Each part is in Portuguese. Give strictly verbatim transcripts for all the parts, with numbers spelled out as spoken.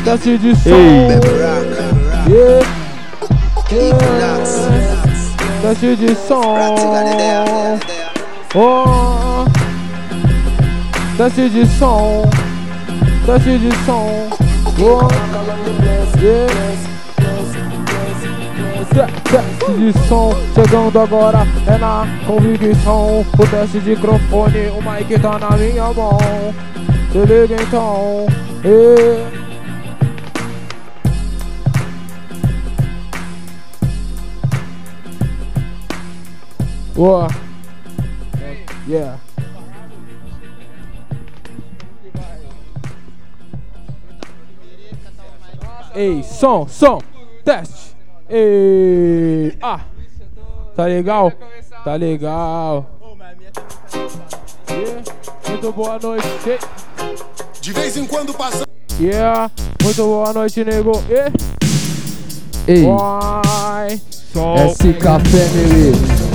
Teste de som. Ei. Yeah. Yeah. Teste de som. Oh. Teste de som. Teste de som. Oh. Yeah. Teste de som, chegando agora é na convicção. O teste de microfone, o mic tá na minha mão. Se liga então, e... Uou. Yeah. Ei, som, som, teste. Ei, ah, tá legal? Tá legal. Yeah. Muito boa noite. De vez em quando passa. Yeah, muito boa noite, nego. Yeah. Ei, Vai. S K Family.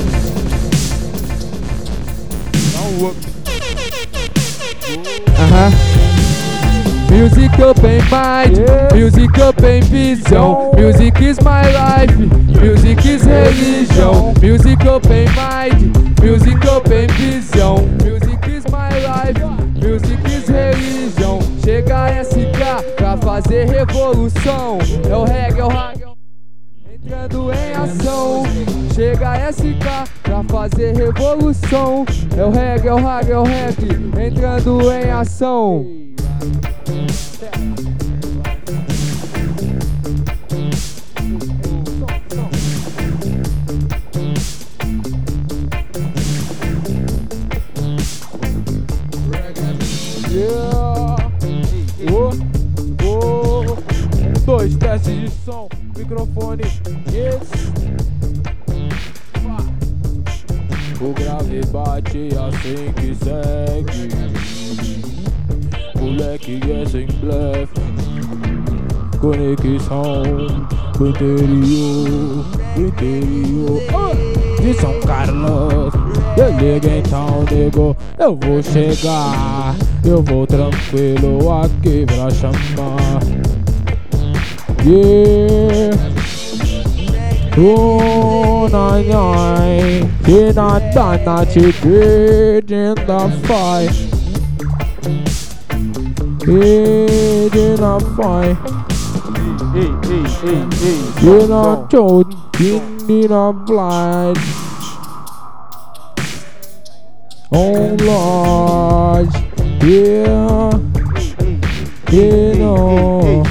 Aham. Music up in mind, Yeah. music up in vision. Music is my life, music is religion. Music up in mind, music up in vision. Music is my life, music is religion. Chega S K pra fazer revolução. É o reggae, é o reggae, entrando em ação. Chega S K pra fazer revolução. É o reggae, é o reggae, é o reggae, entrando em ação. Yeah. Oh, oh. Um, dois, teste de som, microfone. Yes. O grave bate assim que segue. Moleque é sem blefe. Conexão do interior, do interior oh, de São Carlos. Eu ligo então, nego, eu vou chegar. Eu vou tranquilo aqui pra chamar. Yeah. Oh, nine, nine. Did not die, not you did in the fight. Did not fight. Ei, ei, ei, ei. Did not told, did not blind. Oh Lord, yeah, you know,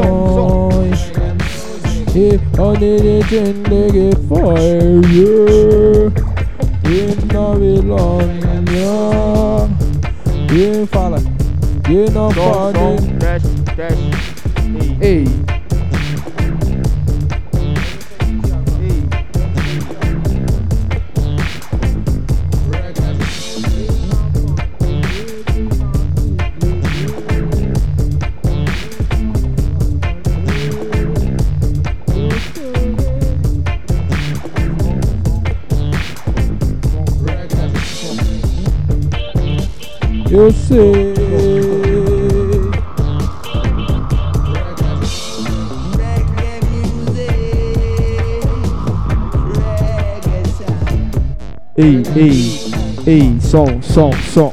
yeah, I need it in the get fire, yeah, you know it long, yeah, yeah, fala, you know, funny, Ei. eu sei. Ei, ei, ei, som, som, som.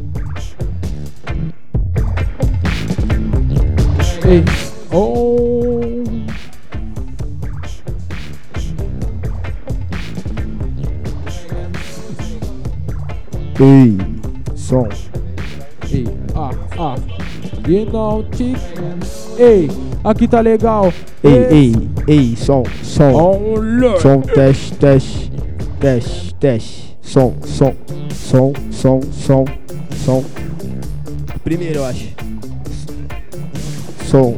Ei, oh. Ei, som. Ei, ah, ah. E não te... Ei, aqui tá legal. Ei, ei, ei, som, som. Olha. Som, teste, teste. Teste, teste. Som, som. Som, som, som. Som. Primeiro, eu acho. Som.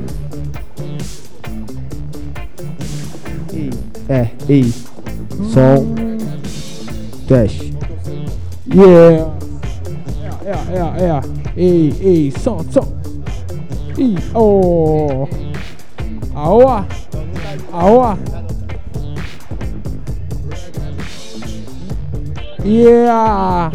Ei, é, ei. Som. Teste. Yeah. É, é, é. Ei, ei, som, som. Ih, oh. Aoa. Aoa. Yeah.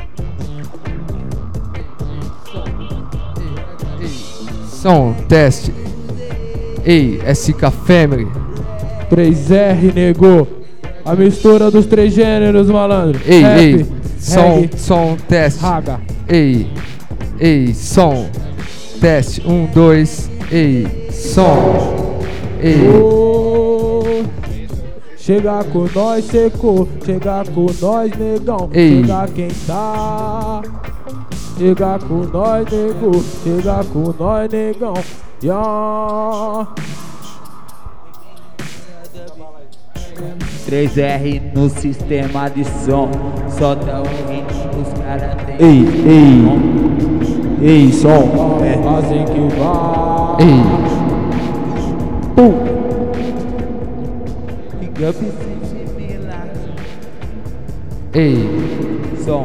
Som, teste. Ei, S K Family. três R, nego. A mistura dos três gêneros, malandro. Ei, Rap, ei. Som, reggae, som, teste. raga. Ei, ei, som. Teste, um, dois. Ei, som. Ei. Oh, chega com nós, secou. Chega com nós, negão. Ei. Chega quem tá. Chega com nós, nego. Chega com nós, negão. Yeah. três R no sistema de som. Solta o ritmo, os caras tem. Ei, ei. Ei, som. É. Assim que vai. Ei. Pum. Big up sem similar. Ei. Som.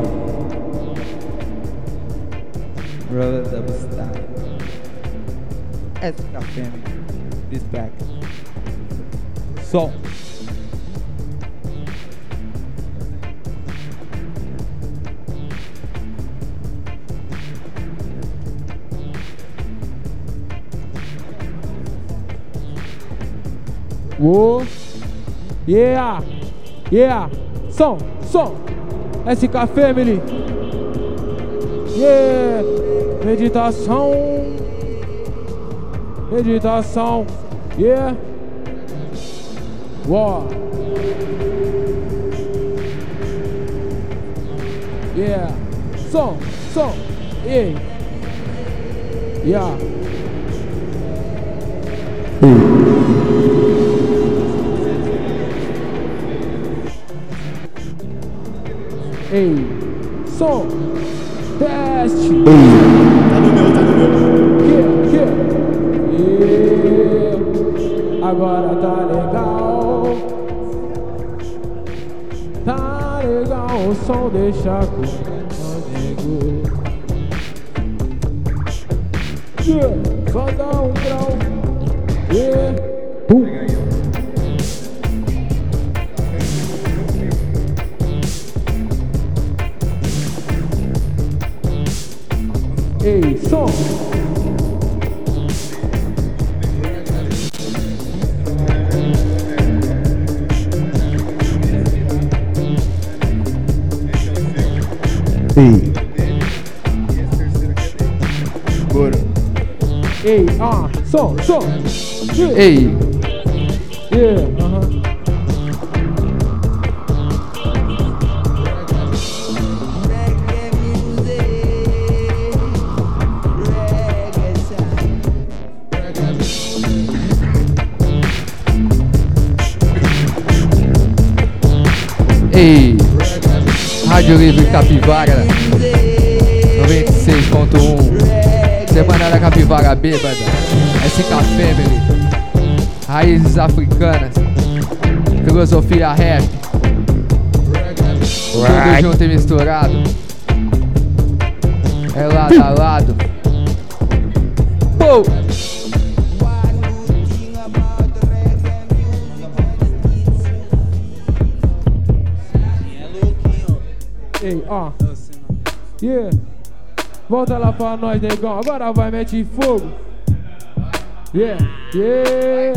Brother Double Style. S K Family. Respect. Som. Oh, yeah, yeah, som, som, S K Family, yeah, meditação, meditação, yeah, wow, yeah, som, som, yeah, yeah. Ei, som, teste. Tá no meu, tá no meu. Que, que? Yeah. Agora tá legal. Tá legal o som, deixa comigo. Yeah. Só dá um grau. Yeah. Pum. Ei, som. Ei. Bora. Ei, ah, som, som. Yeah. Ei. Yeah, aham. Ei. Rádio Livre Capivara noventa e seis ponto um. Semana da Capivara Bêbada. S K Family. Raízes africanas. Filosofia rap. Tudo junto e misturado. É lado a lado. Pô! Ei, ó. Yeah. Volta lá pra nós, negão. Agora vai, mete fogo. Yeah, yeah.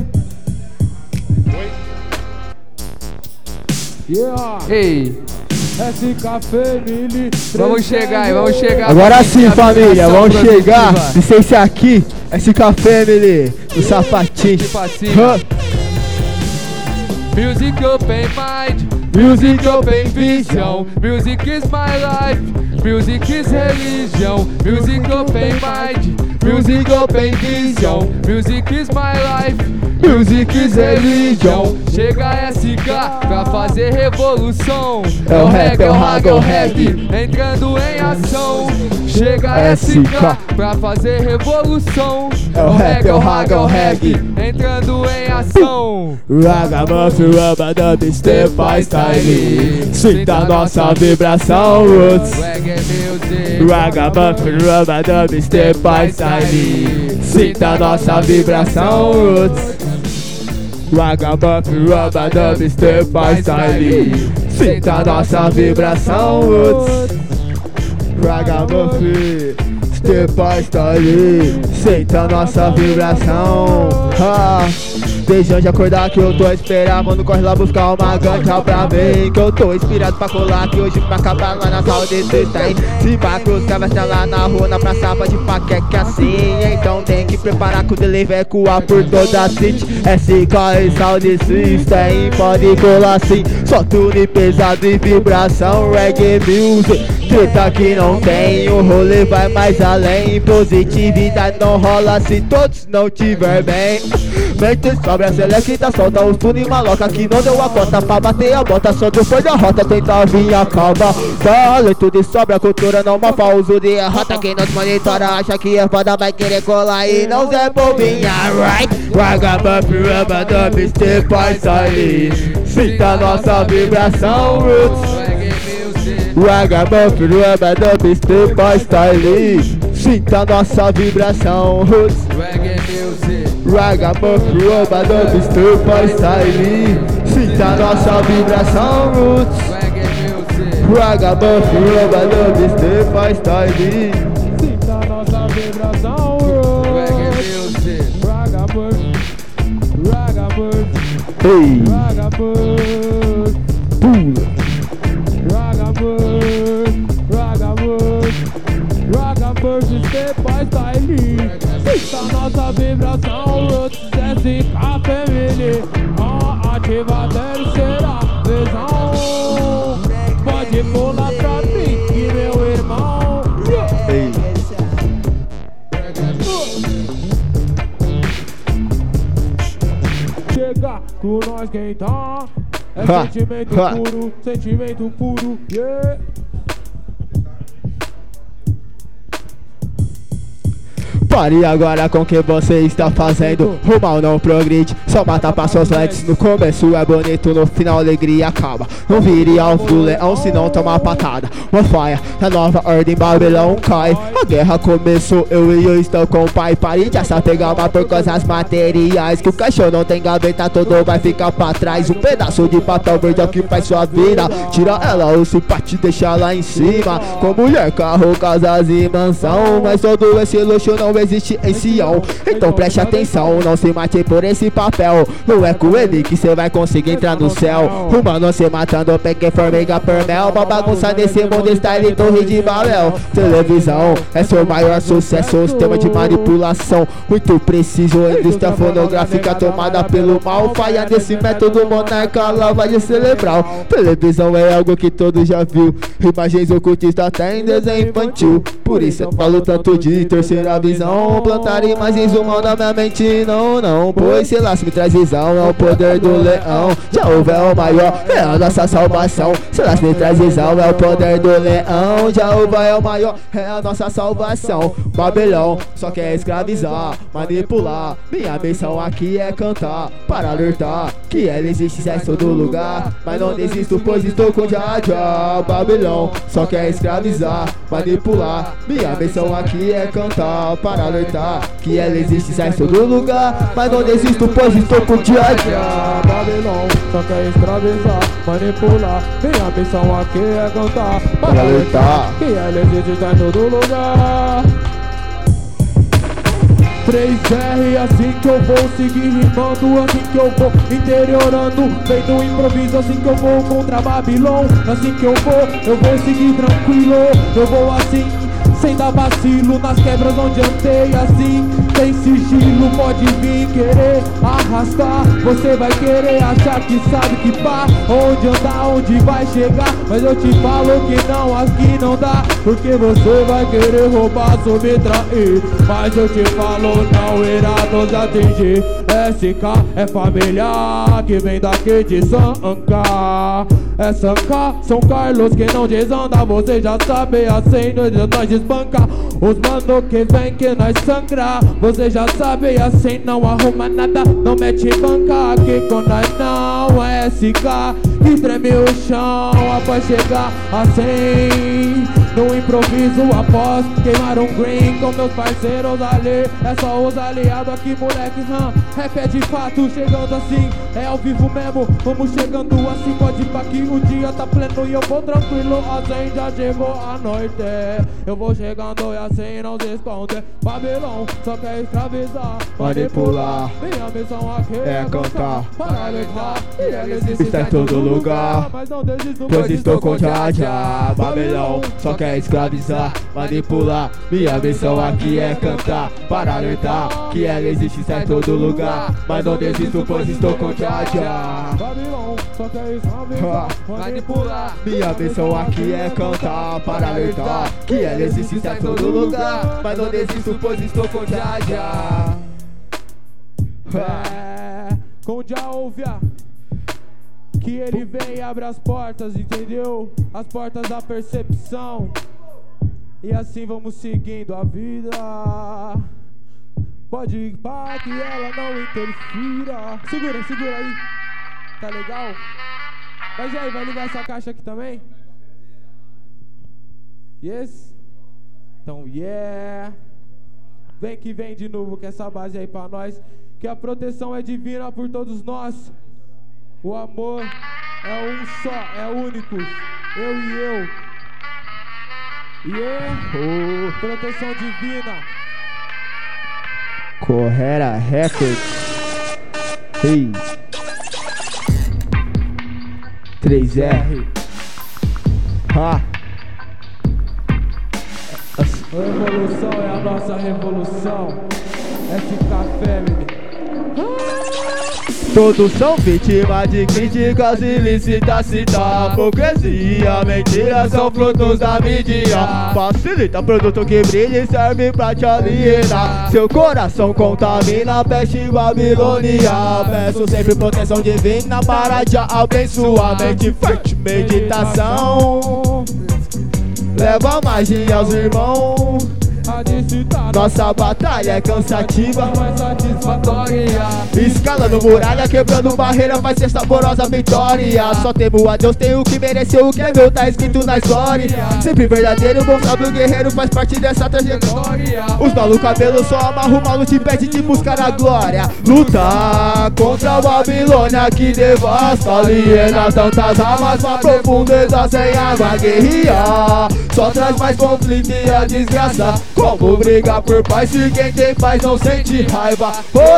Yeah. Ei. S K Family. Vamos chegar, vamos chegar. Agora sim, família, vamos Produtiva. chegar. Licença aqui, S K Family, o sapatinho. De pra cima. Hã? Music Open Mind. Music open vision, music is my life, music is religion, music open mind, music open vision, music is my life, music is religion. Chega S K pra fazer revolução, é o rap, é o rag, é o rap, entrando em ação. Chega S K pra fazer revolução, é o rap, é o rag, é o rap, entrando em ação. Ragamuffin, rubber dub, step by style, sinta nossa vibração, roots. Ragamuffin, rubber dub, step by style, sinta nossa vibração, roots. Ragamuffin, rubber dub, step by style, sinta nossa vibração, roots. Ragamuffin, step by style, senta nossa vibração. Ah, desde de acordar que eu tô a esperar, mano, corre lá buscar uma ganja pra mim, que eu tô inspirado pra colar, que hoje vai acabar lá na sala de tem. Se pá que os caras tá lá na rua, na praça de paquete assim, então tem que preparar que o delay vai ecoar por toda a city. S K e Sound System, pode colar sim, só tudo pesado e vibração, reggae music. Treta que não tem, o rolê vai mais além, positividade não rola se todos não tiver bem. Mente sobra, selecta, solta os tudo e maloca que não deu a cota pra bater a bota, só depois da rota tenta vir acaba. Talento de sobra, cultura não malfa, uso de errata. Quem nos monitora acha que é foda vai querer colar e não Zé Bobinha, right? Ragamuffin, rubber dub, step by style, sinta nossa vibração, roots. Ragamuffin, rubber dub, step by style, sinta nossa vibração, roots. Ragamuffin, rubber dub, step by style, sinta nossa vibração, roots. Ragamuffin, rubber dub, step by style, sinta nossa vibração, roots. Ragamuffin, Ragamuffin, hey, Ragamuffin, pula. Ragamuffin, Ragamuffin, Ragamuffin, step by style, sinta nossa vibração, roots. S K Family, ó, ativa a terceira visão, pode pular pra mim e meu irmão. Hey. Chega com nós quem tá, é Ha, sentimento ha. puro, sentimento puro, yeah. Pare agora com o que você está fazendo, o mal não progride, só mata pra suas likes. No começo é bonito, no final a alegria acaba. Não vire alvo do leão se não tomar patada. Uma faia, a nova ordem Babylon cai. A guerra começou, eu e eu estou com o pai. Pare de essa pegar uma por coisas materiais, que o caixão não tem gaveta, todo vai ficar pra trás. Um pedaço de papel verde é o que faz sua vida. Tira ela ou se parte, deixa lá em cima. Com mulher, carro, casas e mansão, mas todo esse luxo não existe em Sião. Então preste atenção, não se mate por esse papel. Não é com ele que cê vai conseguir entrar no céu. Humano se matando, pequeno formiga por mel. Uma bagunça nesse mundo, style torre de Babel. Televisão é seu maior sucesso, sistema de manipulação muito preciso. Indústria fonográfica tomada pelo mal, falha nesse método, monarca, lavagem cerebral. Televisão é algo que todos já viu, imagens ocultistas até em desenho infantil. Por isso eu falo tanto de terceira visão, plantar imagens do mal na minha mente, não, não. Pois sei lá, se me traz visão, é o poder do leão. Já houve é o maior, é a nossa salvação. Sei lá, se me traz visão, é o poder do leão. Já houve é o maior, é a nossa salvação. Babylon só quer escravizar, manipular. Minha missão aqui é cantar, para alertar que ela existe em todo lugar. Mas não desisto, pois estou com Jah Jah. Babylon só quer escravizar, manipular. Minha missão aqui é cantar, para alertar que ela existe em todo lugar. Mas não desisto, pois estou com Jah Jah. Babylon só quer escravizar, manipular. Minha missão aqui é cantar, para alertar que ela existe em todo lugar. três R, assim que eu vou seguir rimando, assim que eu vou interiorando, feito improviso, assim que eu vou contra Babylon. Assim que eu vou, eu vou seguir tranquilo, eu vou assim, sem dar vacilo, nas quebras onde andei assim, tem sigilo, pode vir querer arrastar. Você vai querer achar que sabe que pá, onde andar, onde vai chegar. Mas eu te falo que não, aqui não dá, porque você vai querer roubar, subtrair. Mas eu te falo, não irá nos atingir. S K é família que vem daqui de Sanca. É Sanca, São Carlos que não desanda. Você já sabe, assim nós desbanca. Os mano que vem que nós sangra. Você já sabe, assim não arruma nada. Não mete banca aqui com nós não. É S K que treme o chão após chegar assim. No improviso após queimar um green com meus parceiros ali. É só os aliados aqui, moleque, hum. Rap é de fato, chegando assim, é ao vivo mesmo. Vamos chegando assim, pode ir pra que o dia tá pleno e eu vou tranquilo. Assim já chegou a noite, eu vou chegando e assim não se esconde. Babilão só quer escravizar, manipular. Minha missão aqui é cantar, paralisar. E eles está em todo lugar, mas não desisto, pois estou com Jah Jah. Babilão só quer escravizar, manipular. Minha missão aqui é cantar, para alertar que ela existe, está em todo lugar, mas não desisto, pois estou com Jah Jah. Babilão só quer escravizar, manipular. Minha missão aqui é cantar, para alertar que ela existe, está em todo lugar, mas não desisto, pois estou com Jah Jah. É, com Jah ouvia que ele vem e abre as portas, entendeu? As portas da percepção. E assim vamos seguindo a vida. Pode ir pra que ela não interfira. Segura, segura aí. Tá legal? Mas e aí, vai ligar essa caixa aqui também? Yes? Então, yeah. Vem que vem de novo com essa base aí pra nós. Que a proteção é divina por todos nós. O amor é um só, é único. Eu e eu. Yeah. Oh. Proteção divina. Correra Records. Ei. três R. Ha. A revolução é a nossa revolução. F K Family. Todos são vítimas de críticas ilícitas, cita hipocrisia, mentira são frutos da mídia. Facilita produto que brilha e serve pra te alienar. Seu coração contamina, peste Babilônia. Peço sempre proteção divina para te abençoar. Mente forte, meditação leva magia aos irmãos. Nossa batalha é cansativa, mas satisfatória. Escalando muralha, quebrando barreira, vai ser saborosa vitória. Só temo a Deus, tenho que merecer o que é meu, tá escrito na história. Sempre verdadeiro, bom sábio guerreiro, faz parte dessa trajetória. Os malu cabelo só amarro, malu te pede de buscar a glória. Lutar contra a Babilônia que devasta, aliena tantas almas pra profundeza sem água. Guerrear só traz mais conflito e a desgraça. Como brigar por paz se quem tem paz não sente raiva?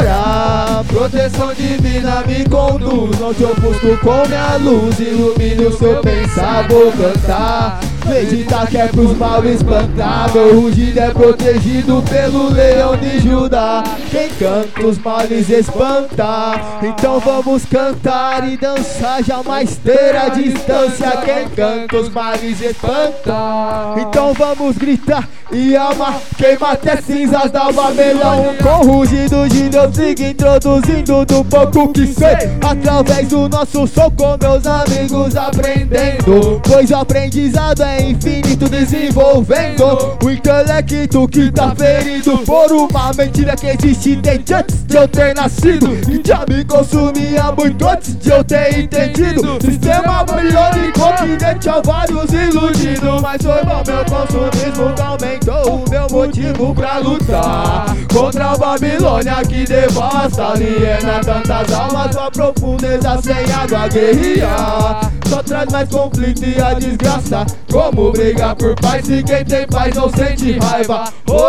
Orar, proteção divina me conduz. Não te ofusco com minha luz, ilumine o seu pensar, vou cantar. Meditar que é pros mal espantar. Meu rugido é protegido pelo leão de Judá. Quem canta os males espanta. Então vamos cantar e dançar, jamais ter a distância. Quem canta os males espanta. Então vamos gritar e amar, queima até cinzas da Babilão. Com rugido de Deus sigo introduzindo do pouco que sei, através do nosso som com meus amigos aprendendo. Pois o aprendizado é infinito, desenvolvendo o intelecto que tá ferido por uma mentira que existe desde antes de eu ter nascido, que já me consumia muito antes de eu ter entendido. Sistema babilônico que deixa vários iludidos, mas foi bom meu consumismo que aumentou o meu motivo pra lutar contra a Babilônia que devasta, aliena tantas almas pra profundeza sem água. Guerrear só traz mais conflito e a desgraça. Como brigar por paz se quem tem paz não sente raiva?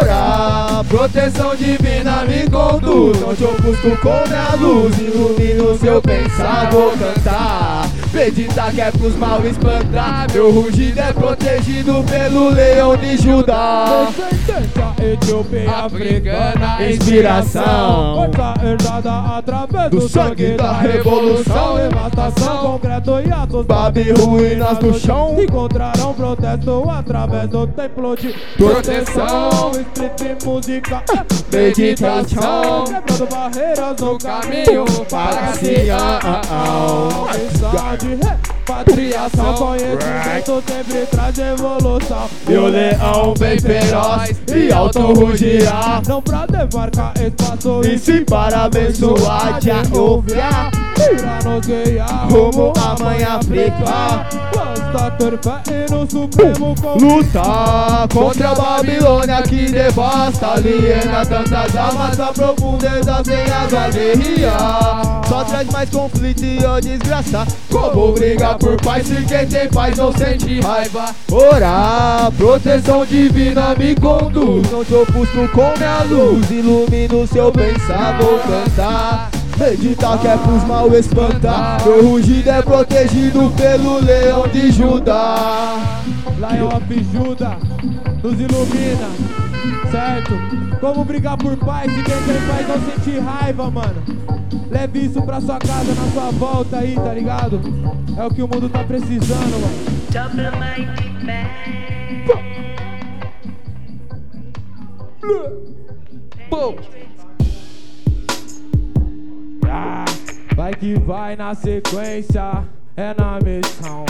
Orar, proteção divina me conduz. Não te ofusco com minha luz, ilumine o seu pensar, vou cantar. Meditar que é pros mal espantar. Meu rugido é protegido pelo leão de Judá. Descendência Etiópia africana, inspiração. Força herdada através do sangue da revolução. Devastação, concreto e atos, Babi, ruínas no chão. encontrarão protesto através do templo de proteção. Street música, Meditação, quebrando barreiras no caminho para Passeão. missão de repatriação, conhecimento sempre traz evolução. E o leão bem feroz e alto rugiar, Não pra demarcar espaço e sim para abençoar, te ouvir tira-nos guiar rumo à mãe África. Basta ter fé e no Supremo com Lutar contra a Babilônia que devasta, aliena tantas almas a profundeza sem água guerrear. Só traz mais conflito e ó desgraça. Como brigar por paz se quem tem paz não sente raiva? Orar, proteção divina me conduz. Não te ofusco com minha luz, ilumino seu pensar, vou cantar. Meditar que é pros mal espantar. Meu rugido é protegido pelo leão de Judá. Lion of Judah nos ilumina, certo? Como brigar por paz se quem tem paz não sentir raiva, mano? Leve isso pra sua casa, na sua volta aí, tá ligado? É o que o mundo tá precisando, mano. Bom, Ah, vai que vai na sequência, é na missão.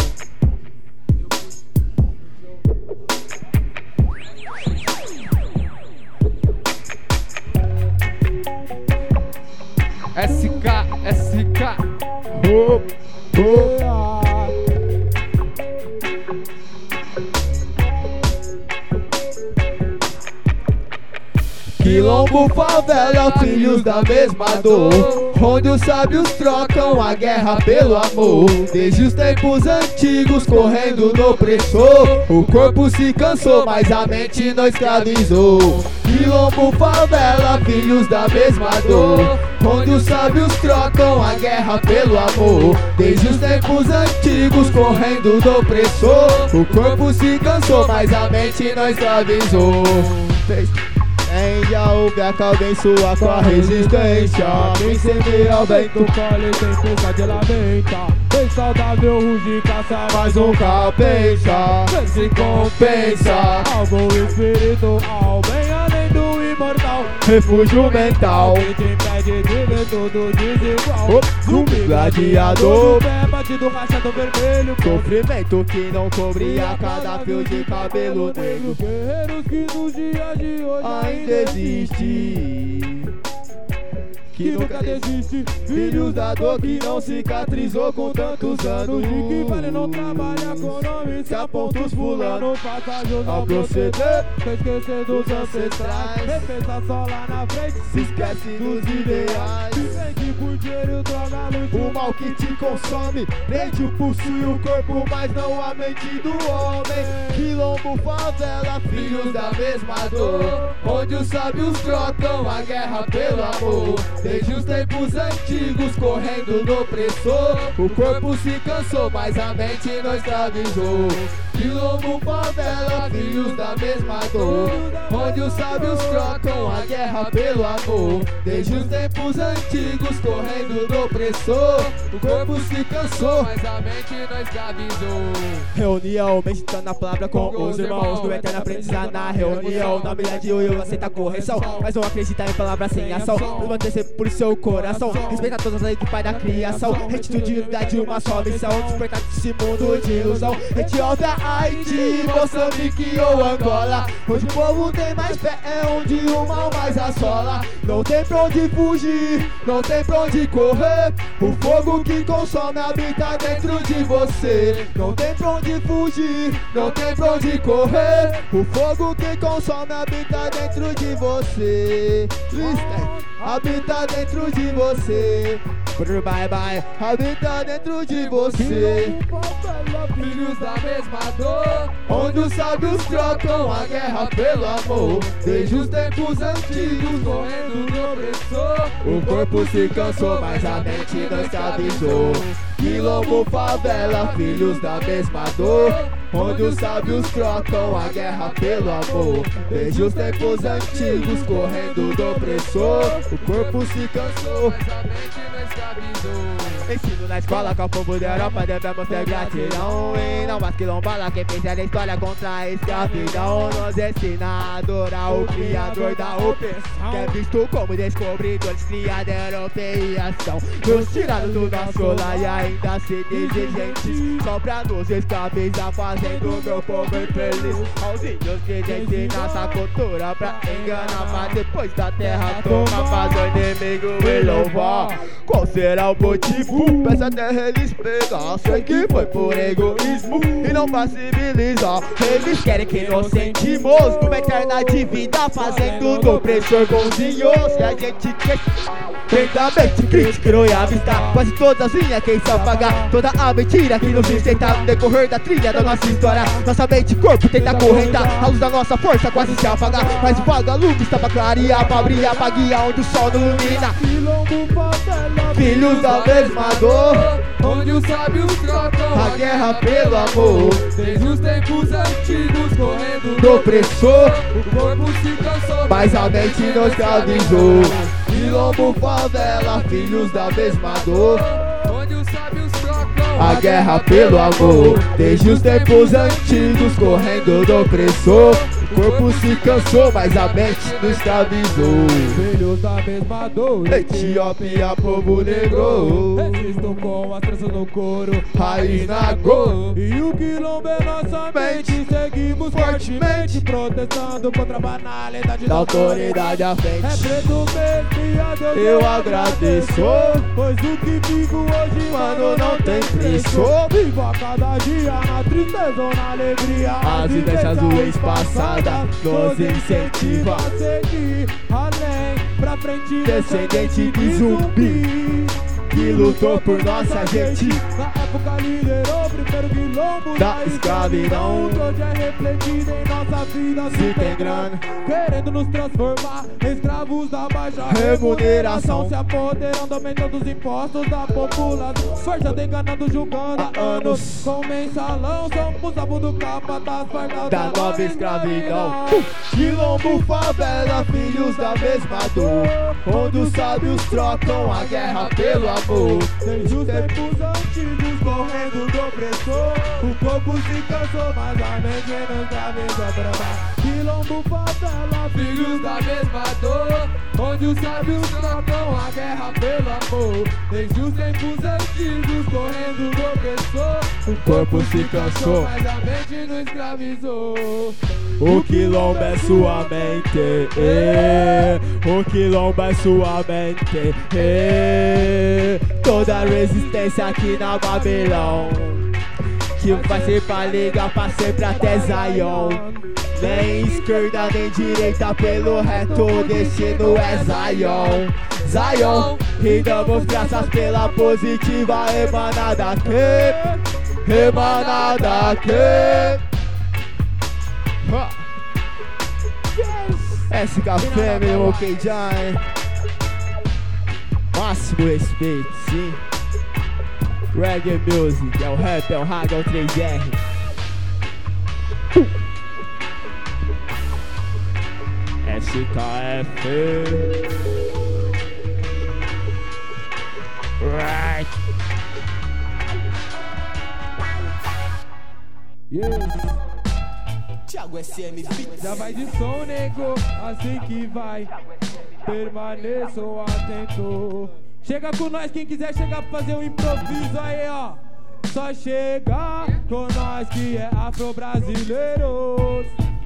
S K, S K. Oh, oh. Ah, Quilombo, favela, filhos da mesma dor, onde os sábios trocam a guerra pelo amor. Desde os tempos antigos, correndo no opressor, o corpo se cansou, mas a mente não escravizou. Quilombo, favela, filhos da mesma dor, onde os sábios trocam a guerra pelo amor. Desde os tempos antigos, correndo no opressor, o corpo se cansou, mas a mente não escravizou. Tende a ouvir a abençoar com a resistência. Quem semeia o vento colhe tempestade lamenta. Bem saudável, rugir, caça, mas nunca pensa. se Compensa, algo espiritual, bem além do imortal. refúgio mental. Quem te impede de ver tudo desigual. Oh, zumbi gladiador, Pé batido, rachado vermelho. sofrimento que não cobria cada fio de cabelo negro. Guerreiros que nos dias de hoje Ainda existe, que nunca desiste. Filhos da dor que não cicatrizou com tantos anos. De que vale não trabalha com nome, se aponta os fulano. Faça jus Ao ao proceder, proceder, sem esquecer dos dos ancestrais. ancestrais. Repensa só lá na frente, se esquece dos ideais. se vende por dinheiro, droga, luz. O mal que te consome prende o pulso e o corpo, mas não a mente do homem. Quilombo, favela, filhos da mesma dor, onde os sábios trocam a guerra pelo amor. Desde os tempos antigos, correndo no opressor, o corpo se cansou, mas a mente não escravizou. Quilombo, favela, filhos da mesma dor, onde os sábios trocam a guerra pelo amor. Desde os tempos antigos, correndo no opressor, o corpo se cansou, Mas a mente não escravizou. reunião, meditando na palavra com os irmãos, no eterno aprendizado na reunião. Na humildade eu aceito a correção, mas não acreditar em palavras sem ação. Manter por seu coração, respeitar todas as leis do pai da criação. Retitude e unidade, uma só missão, despertar desse mundo de ilusão. Etiópia, Haiti, Moçambique ou Angola, onde o povo tem mais fé, é onde o mal mais assola. Não tem pra onde fugir, não tem pra onde correr, o fogo que consome habita dentro de você. Não tem pra onde fugir, não tem pra onde correr, o fogo que consome habita dentro de você. Lister, habita dentro de você. Brr, bye bye, habita dentro de você. Filhos da mesma dor, Onde os sábios trocam a guerra pelo amor. desde os tempos antigos, correndo do opressor. O corpo se cansou, mas a mente não escravizou. Quilombo, favela, filhos da mesma dor. Onde os sábios trocam a guerra pelo amor. Desde os tempos antigos, correndo do opressor. O corpo se cansou, Mas a mente não escravizou. ensino na escola com o povo da Europa, devemos ter gratidão. E não mais quilombola, quem fez a história contra a escravidão. Nos ensina a adorar o criador da opressão, que é visto como descobridor, descriado europeação. Nos tiraram do nosso lar e ainda se dizem gente, só pra nos escravizar, fazendo meu povo infeliz. Aos índios que ensinam essa cultura pra enganar, mas depois da terra toma, faz o inimigo e louvar. Qual será o motivo? Peça a terra eles pegam. Sei que foi por egoísmo e não pra civilizar. Eles querem que nós sentimos numa eterna de vida, fazendo do opressor bonzinhos. E a gente quer lentamente crítica e avistar quase todas as linhas quem só pagar toda a mentira que nos sustenta no decorrer da trilha da nossa história. Nossa mente e corpo tenta correntar, a luz da nossa força quase se apagar, mas o vagalume está pra clarear, pra brilhar, pra guiar onde o sol não ilumina. Filhos da mesma dor, onde os sábios trocam a guerra pelo amor. Desde os tempos antigos, correndo Do opressor, o corpo se cansou, mas a mente não escravizou. Quilombo, favela, filhos da mesma dor, onde os sábios trocam a guerra pelo amor. Desde os tempos antigos, correndo do opressor. O corpo se cansou, mas a mente não escravizou. Filhos da mesma dor, Etiópia, povo negro, resistam com as tranças no couro, raiz na go. e o quilombo é nossa mente. Seguimos fortemente, protestando contra a banalidade Da autoridade à É frente, preto mesmo e a Deus eu agradeço. pois o que vivo hoje, Mano, não tem preço. Vivo a cada dia na tristeza ou na alegria. As vivências do ex-passada nos incentiva a seguir além, pra frente. Descendente de zumbi que lutou por nossa gente. Na época liderou o primeiro quilombo Da escravidão. Hoje é refletido em nossa vida. Se tem grana, querendo nos transformar em escravos da baixa remuneração, se apoderando, aumentando os impostos da população. Força enganando, julgando há anos. com mensalão, somos alvo do capa das fardas da nova escravidão. Quilombo, favela, filhos da mesma dor, onde os sábios trocam a guerra pelo amor. Desde os tempos antigos, correndo do opressor. O corpo se cansou, mas a mente não escravizou pra mais. Quilombo, favela, Filhos da mesma dor, onde os sábios trocam a guerra pelo amor. Desde os tempos antigos, correndo do opressor. O corpo se cansou, Mas a mente não escravizou. o quilombo é sua mente, eh. O quilombo é sua mente, eh. Toda resistência aqui na Babilão, que vai ser pra ligar pra sempre até Zion. Nem esquerda nem direita, pelo reto o destino é Zion. Zion, e damos graças pela positiva emanada aqui, emanada aqui. Esse café, meu ok, já, hein? Máximo respeito, sim. Reggae music, é o rap, é o rag, é o três R. S K F. Right. yes. Thiago S M Beats. Já vai de som, nego, assim que vai. Permaneçam atento. Chega com nós, quem quiser chegar pra fazer um improviso aí, ó. Só chegar com nós que é afro-brasileiros.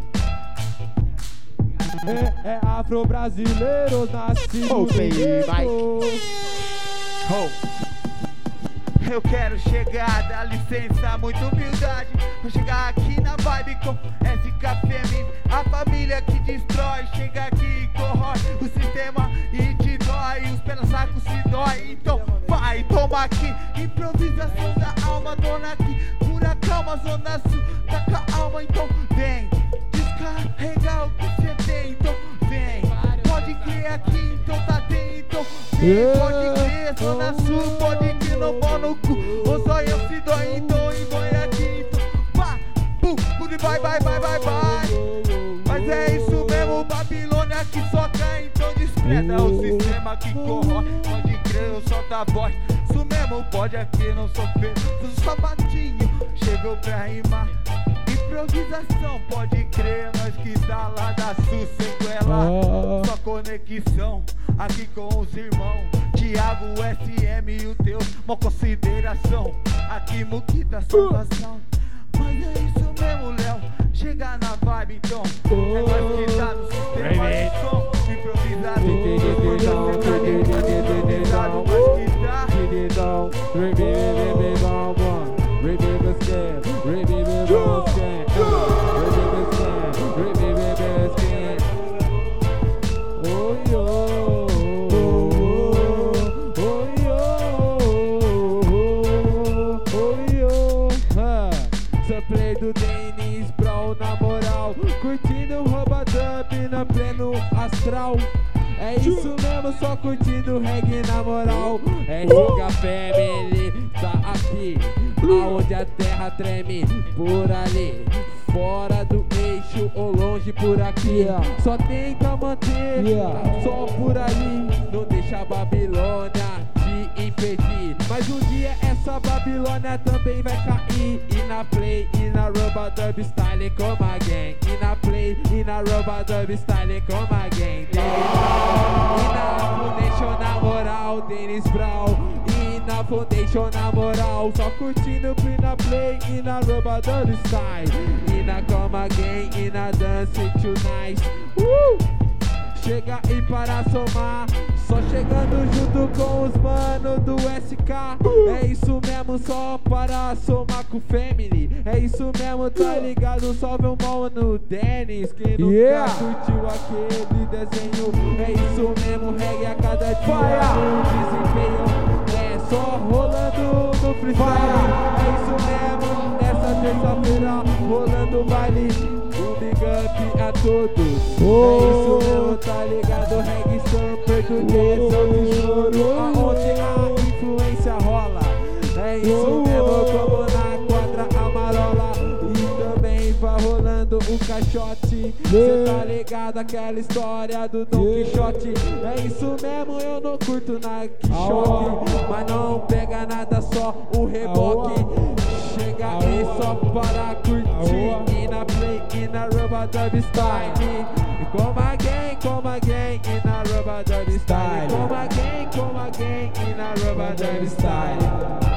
É, é afro-brasileiros nascidos Oh, baby, vai. no Oh. Eu quero chegar, dá licença, muita humildade. Vou chegar aqui na vibe com S K F, a família que destrói. Chega aqui e corrói o sistema e te dói. Os pés no saco se dói, então vai. Improvisação da alma, dona aqui, pura calma, zona sul, tá com a alma, então vem. Descarregar o que cê tem, então vem. Pode crer aqui, então tá dentro, vem. Pode crer, zona sul, pode crer, no pau no cu. O zóio se dói, então, e dói aqui, então. Pá, pum, pum, vai, vai, vai, vai, vai. Mas é isso mesmo, Babilônia que só cai, então despreza o sistema que corrói. Pode crer, eu solto a voz. Isso mesmo, pode aqui, não sou feio, sou sapatinho, chegou pra rimar. Improvisação, pode crer, nós que tá lá da sul, sequela. Só conexão, aqui com os irmãos Thiago, S M e o teu, uma consideração. Aqui Muquita, salvação. Mas é isso mesmo, Léo, chega na vibe então. É nós que tá no sistema de som. Improvisado, improvisado, nós que tá. Samplay do Dennis Brown, na moral, curtindo o Robadub na pleno astral. É isso mesmo, só curtindo reggae na moral. É Giga Family, tá aqui, aonde a terra treme, por ali, fora do eixo ou longe por aqui. Só tenta manter, só por ali, não deixa a Babilônia te impedir. Mas um dia essa Babilônia também vai cair. E na play, e na Robadub style como alguém. E na play, e na Robadub style como alguém. E na Foundation na moral, Dennis Brown. E na Foundation na moral, só curtindo e na play, e na Robadub style. E na como alguém, e na dance tonight. Uh! Chega e para somar, só chegando junto com os mano do S K. É isso mesmo, só para somar com o Family. É isso mesmo, tá ligado? Salve o mano Dennis, quem nunca yeah. curtiu aquele desenho. É isso mesmo, reggae a cada dia no desempenho. É só rolando no freestyle. É isso mesmo, nessa terça-feira rolando baile. Um big up a todos. Oh. É isso mesmo, tá ligado? Reggae são português, são tesouro, aonde a influência rola. É isso oh. mesmo, como na quadra amarola. E também vai rolando o caixote. Cê yeah. tá ligado? Aquela história do Don yeah. Quixote. É isso mesmo, eu não curto na Quixote. Oh. Mas não pega nada, só o reboque. Oh. Chega oh. aí só para curtir. Oh. E na play, e na Robadub style. Como alguém, como alguém, e na Robadub style. Como alguém, como alguém, e na Robadub style.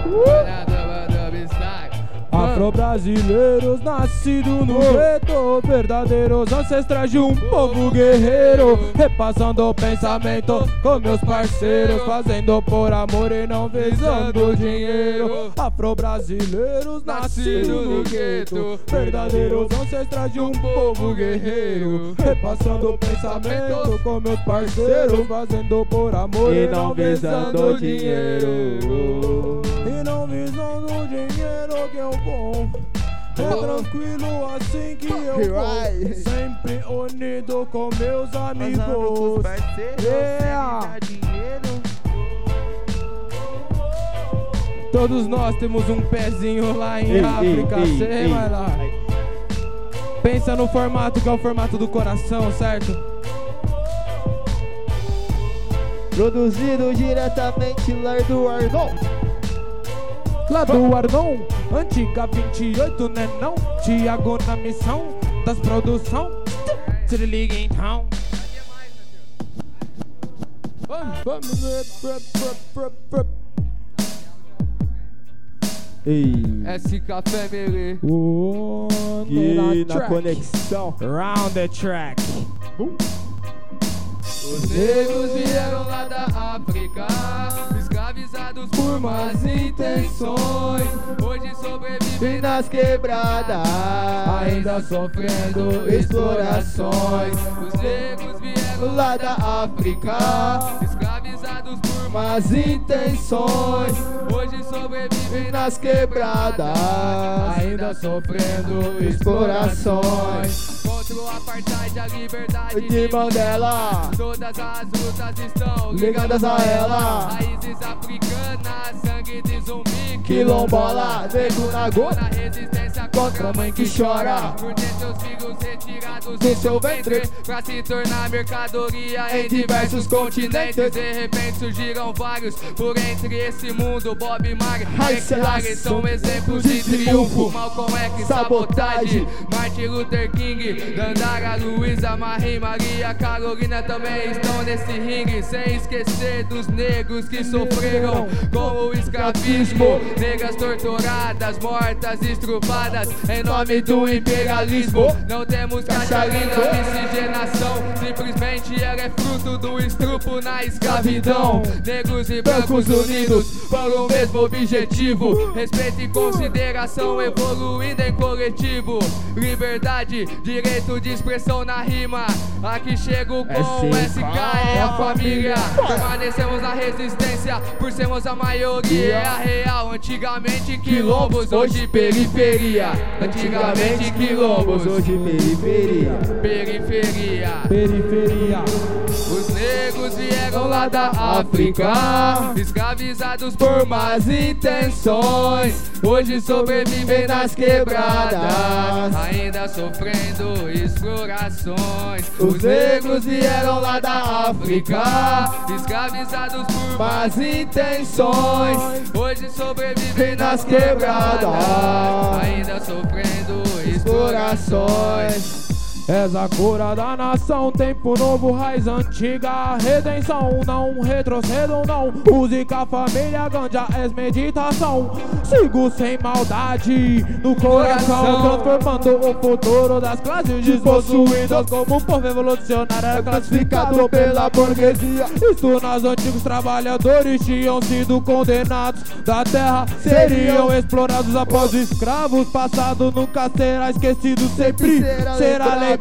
Afro-brasileiros nascidos no gueto, verdadeiros ancestrais de um povo guerreiro, repassando o pensamento com meus parceiros, fazendo por amor e não visando dinheiro. Afro-brasileiros nascidos no gueto, verdadeiros ancestrais de um povo guerreiro, repassando o pensamento com meus parceiros, fazendo por amor e não visando dinheiro. E não visando dinheiro que eu vou. É tranquilo assim que eu vou. Sempre unido com meus amigos. Yeah. Todos nós temos um pezinho lá em ei, África, ei, sei, ei, vai lá. Pensa no formato que é o formato do coração, certo? Produzido diretamente lá do Arnon. Lá do Arnon, antiga vinte e oito, né não? Thiago na missão das produção. Se liga então. Ei. S K Family. Oh, e na track. Conexão. Round the track. Uh. Os negros vieram lá da África, escravizados por más intenções. Hoje sobrevivem nas quebradas, ainda sofrendo explorações. Os negros vieram lá da África, escravizados por por más intenções. Hoje sobrevivem nas quebradas, ainda sofrendo explorações. Contra o apartheid, a liberdade De Mandela, todas as lutas estão ligadas a ela. Raízes africanas, sangue de zumbi, Quilombola, nego na gota, na resistência contra a mãe que chora. por ter seus filhos retirados Do seu ventre, pra se tornar mercadoria em em diversos diversos continentes. continentes. De repente surgiram vários por entre esse mundo. Bob Marley, Ai, McLaren são exemplos de triunfo. Malcolm X, sabotagem, Martin Luther King, Dandara, Luísa, Marie, Maria, Carolina também estão nesse ringue. Sem esquecer dos negros que sofreram com o escravismo. Negras torturadas, mortas, estrupadas em nome do imperialismo. Não temos cacharina, miscigenação, simplesmente ela é fruto do estrupo na escravidão. Negros e brancos unidos para o mesmo objetivo. Respeito e consideração evoluindo em coletivo. Liberdade, direito de expressão na rima. Aqui chego com S K, é a família. Permanecemos na resistência por sermos a maioria. É a real, antigamente quilombos, hoje periferia. Antigamente quilombos, hoje periferia. periferia. Periferia. Os negros vieram lá da África, escravizados por más intenções. Hoje sobrevivem nas quebradas, ainda sofrendo explorações. Os negros vieram lá da África, escravizados por más intenções. Hoje sobrevivem nas quebradas, ainda sofrendo explorações. És a cura da nação, tempo novo, raiz antiga, redenção, não retrocedo não. Música, família, ganja, és meditação. Sigo sem maldade no coração, transformando o futuro das classes despossuídas como um povo evolucionário classificado pela burguesia. Isto nas antigos trabalhadores tinham sido condenados da terra, seriam explorados após escravos. Passado nunca será esquecido, sempre será lembrado.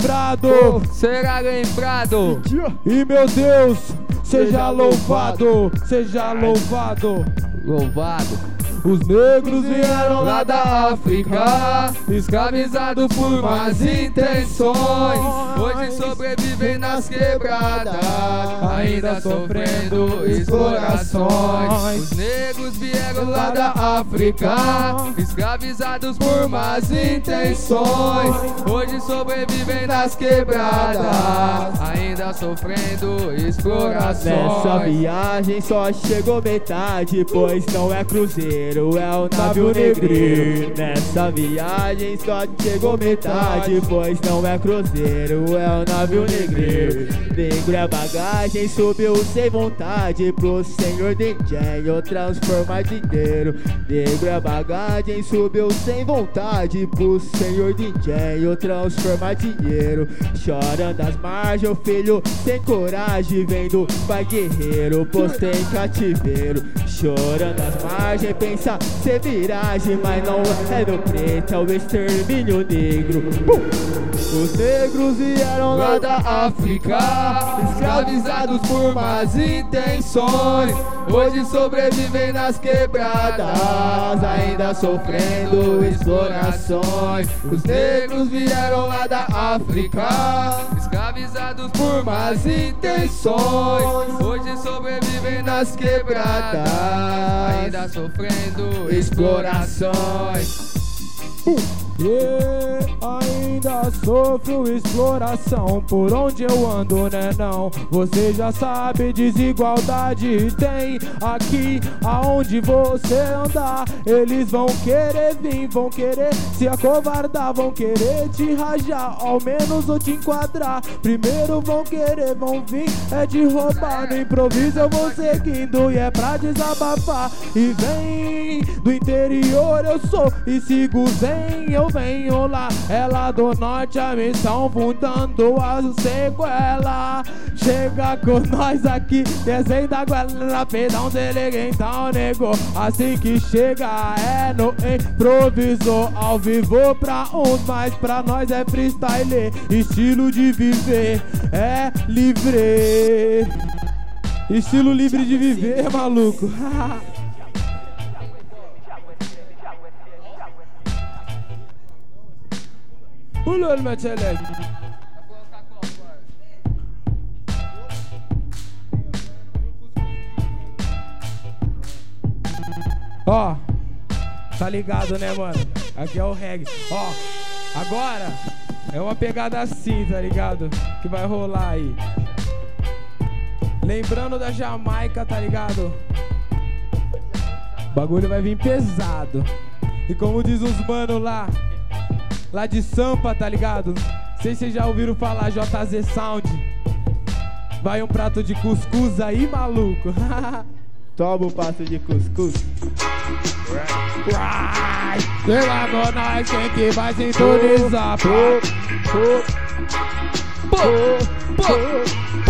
Será lembrado. E meu Deus, seja louvado, seja louvado. Louvado. Os negros vieram Lá da África, escravizados por más intenções. Hoje sobrevivem nas quebradas, ainda sofrendo explorações. Os negros vieram lá da África, escravizados por más intenções. Hoje sobrevivem nas quebradas, ainda sofrendo explorações. Nessa viagem só chegou metade, pois não é cruzeiro, é o navio negreiro. Nessa viagem só chegou metade, pois não é cruzeiro, é o navio negreiro. Negro é bagagem, subiu sem vontade pro senhor de engenho transformar dinheiro. Negro é bagagem, subiu sem vontade pro senhor de engenho transformar dinheiro. Chorando as margens, o filho sem coragem, vendo pai guerreiro posto em cativeiro. Chorando as margens, pensa ser viragem, mas não é do preto, é o extermínio negro. Os negros vieram lá da África, escravizados por más intenções. Hoje sobrevivem nas quebradas, ainda sofrendo explorações. Os negros vieram lá da África, escravizados por más intenções. Hoje sobrevivem nas quebradas, ainda sofrendo explorações. Yeah, ainda sofro exploração por onde eu ando, né não? Você já sabe, desigualdade tem aqui aonde você andar. Eles vão querer vir, vão querer se acovardar, vão querer te rajar, ao menos ou te enquadrar. Primeiro vão querer, vão vir, é de roubar. No improviso eu vou seguindo e é pra desabafar. E vem do interior eu sou e sigo zen, eu venho lá, é lá do norte a missão, fundando a sequela. Chega com nós aqui, descendo a goela, pedão, se liga então, nego. Assim que chega é no improviso, ao vivo pra uns, mas pra nós é freestyle. Estilo de viver é livre. Estilo livre de viver, maluco. Pulando, meu tcheleque. Ó, tá ligado, né, mano? Aqui é o reggae. Ó, agora é uma pegada assim, tá ligado? Que vai rolar aí. Lembrando da Jamaica, tá ligado? O bagulho vai vir pesado. E como diz os mano lá, lá de Sampa, tá ligado? Não sei se vocês já ouviram falar J Z Sound. Vai um prato de cuscuz aí, maluco. Toma um prato de cuscuz. Chega com nós, quem que vai sintonizar? Pô, pô, pô, pô,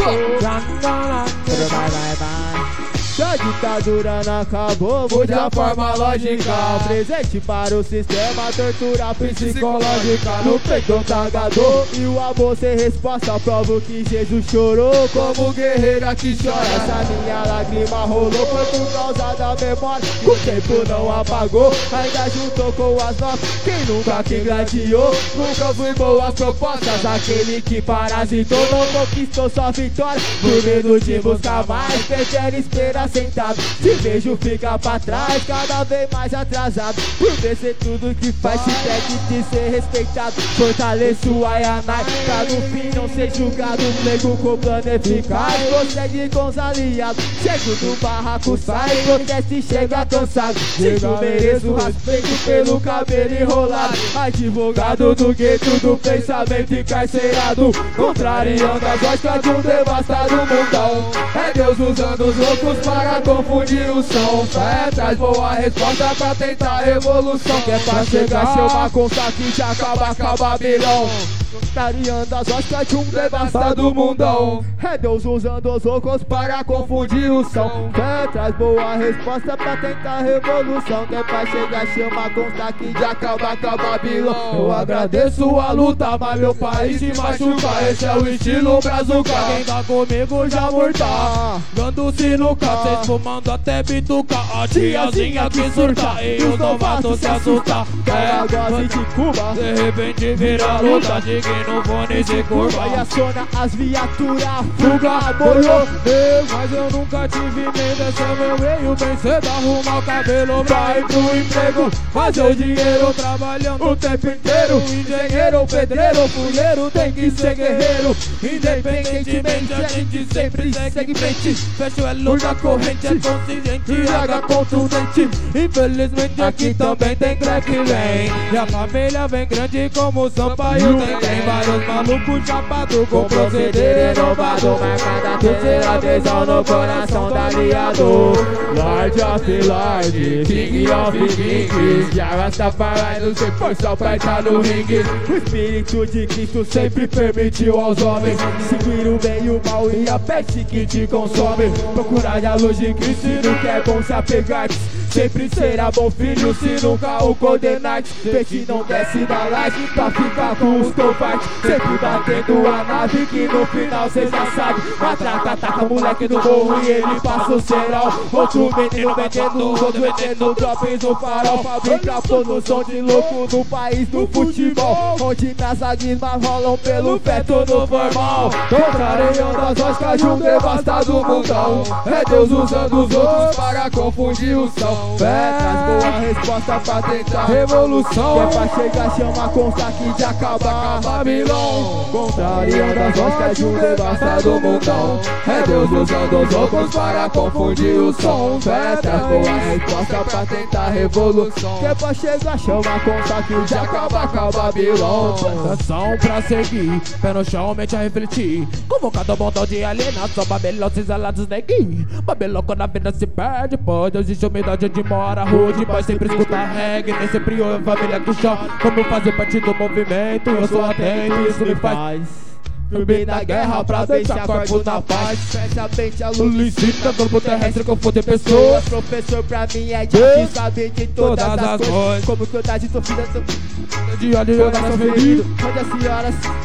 pô. Vai, vai, vai. Se a ditadura não acabou, mude a forma lógica. Presente para o sistema, tortura psicológica. No peito tagador e o amor sem resposta. Provo que Jesus chorou como guerreira que chora. Essa minha lágrima rolou foi por causa da memória. O tempo não apagou, ainda juntou com as nossas. Quem nunca que gladiou, nunca foi boas propostas. Aquele que parasitou não conquistou sua vitória. Por medo de buscar mais, prefere esperar sentado. Se vejo fica pra trás, cada vez mais atrasado. Por vencer tudo que faz, se pede de ser respeitado. Fortaleço a Yanai, pra no fim não ser julgado. Nego com plano eficaz, consegue com os aliados. Chego do barraco, sai, protesta e chega cansado. Digo, mereço respeito pelo cabelo enrolado. Advogado do gueto do pensamento encarcerado. Contrariando as lógicas de um devastado mundão. É Deus usando os loucos para confundir o som. Fé traz boa resposta pra tentar revolução. Que é pra chegar, chama conta que já acaba com a Babilão. Contrariando as lógicas de um devastado mundão. É Deus usando os loucos para confundir o som. Fé traz boa resposta pra tentar revolução. Que é pra chegar, chama conta que já acaba com a Babilão. Eu agradeço a luta, mas meu país se machuca. Esse é o estilo brazuca. Quem tá comigo já morta, dando sinuca, cês fumando até bituca. A tiazinha que surta e os novatos se assustam. É, gosta de Cuba, de repente vira luta. Digno fone se curva e aciona as viaturas. Fuga, molhou, mas eu nunca tive medo. Esse é meu meio, bem cedo arrumar o cabelo pra ir pro emprego. Fazer o dinheiro trabalhando o tempo inteiro. Engenheiro ou pedreiro, fuleiro tem que ser guerreiro. Independentemente a gente sempre segue em frente. Fecha o elo da corrente, é consciente, H contundente. Infelizmente aqui também tem crack lane. E a família vem grande como o Sampaio tem. Tem vários malucos chapados com proceder renovado. Marcada a terceira visão no coração da aliado. Lord of Lord, King of Kings. Já Rastafari não tem força pra entrar no ringue. O Espírito de Cristo sempre permitiu aos homens seguir o bem e o mal e a peste que te consome. Procurar a luz de Cristo e nunca é bom se apegar. Sempre será bom filho se nunca o condenar. Vê se não desce da laje pra ficar com os covardes. Sempre batendo a nave que no final cê já sabe. Matraca, ataca moleque do morro e ele passa o cerol. Outro menino vendendo, outro vendendo drops no farol. Fabrica produção de louco no país do futebol, onde minhas lágrimas rolam pelo feto no formal. Contrariando as lógicas de um devastado mundão. É Deus usando os outros para confundir o som. Fé traz boa resposta pra tentar revolução. Que é pra chegar, chama consta que já acaba com a Babilão. Contrariando as lógicas de um devastado mundão. É Deus usando os loucos para confundir o som. Fé traz boa resposta pra tentar revolução. Que é pra chegar, chama consta que já acaba com a Babilão. Ação pra seguir, pé no chão, mente a refletir. Convocado ao montão de alienação, Babilão ciselados neguinho. Babilão quando a vida se perde, pode existe umidade de mora rude, mas sempre escuta reggae. Nem sempre eu e a família que chora. Como fazer parte do movimento, eu sou atento, isso me faz dormir na guerra pra deixar corpo na paz. Especialmente a luz Licita, corpo terrestre, confunde pessoas. Professor pra mim é difícil saber de todas, todas as coisas. Como que eu tá de sofrida, de olho eu nasço ferido. Onde as senhoras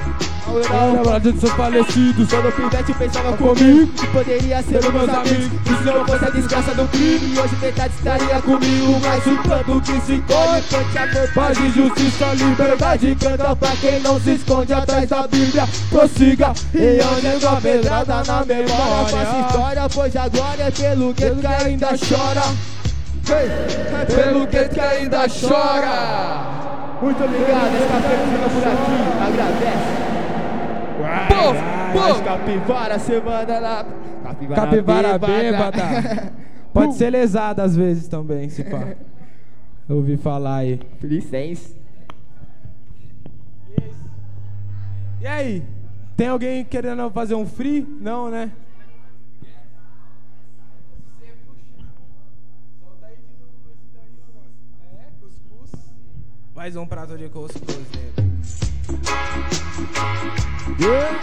Lembra de seus falecidos. Quando pivete pensava comigo que poderia ser os meus amigos. E se não fosse a desgraça do crime, hoje metade estaria comigo. Mas o tanto que se colhe, cante amor, paz e justiça, liberdade. Canta pra quem não se esconde atrás da Bíblia. Prossiga, e eu nego a pedrada na memória. Faça história, pois agora é pelo gueto que ainda chora. É pelo gueto que ainda chora. Muito obrigado, esse café que fica por aqui, agradece. Pô, pô. Capivara, semana lá. Capivara, Capivara bêbada. bêbada. Pode ser lesada às vezes também, se pá. Eu ouvi falar aí. Licença. E aí? Tem alguém querendo fazer um free? Não, né? Mais um prato de cuscuz, nego. Yeah.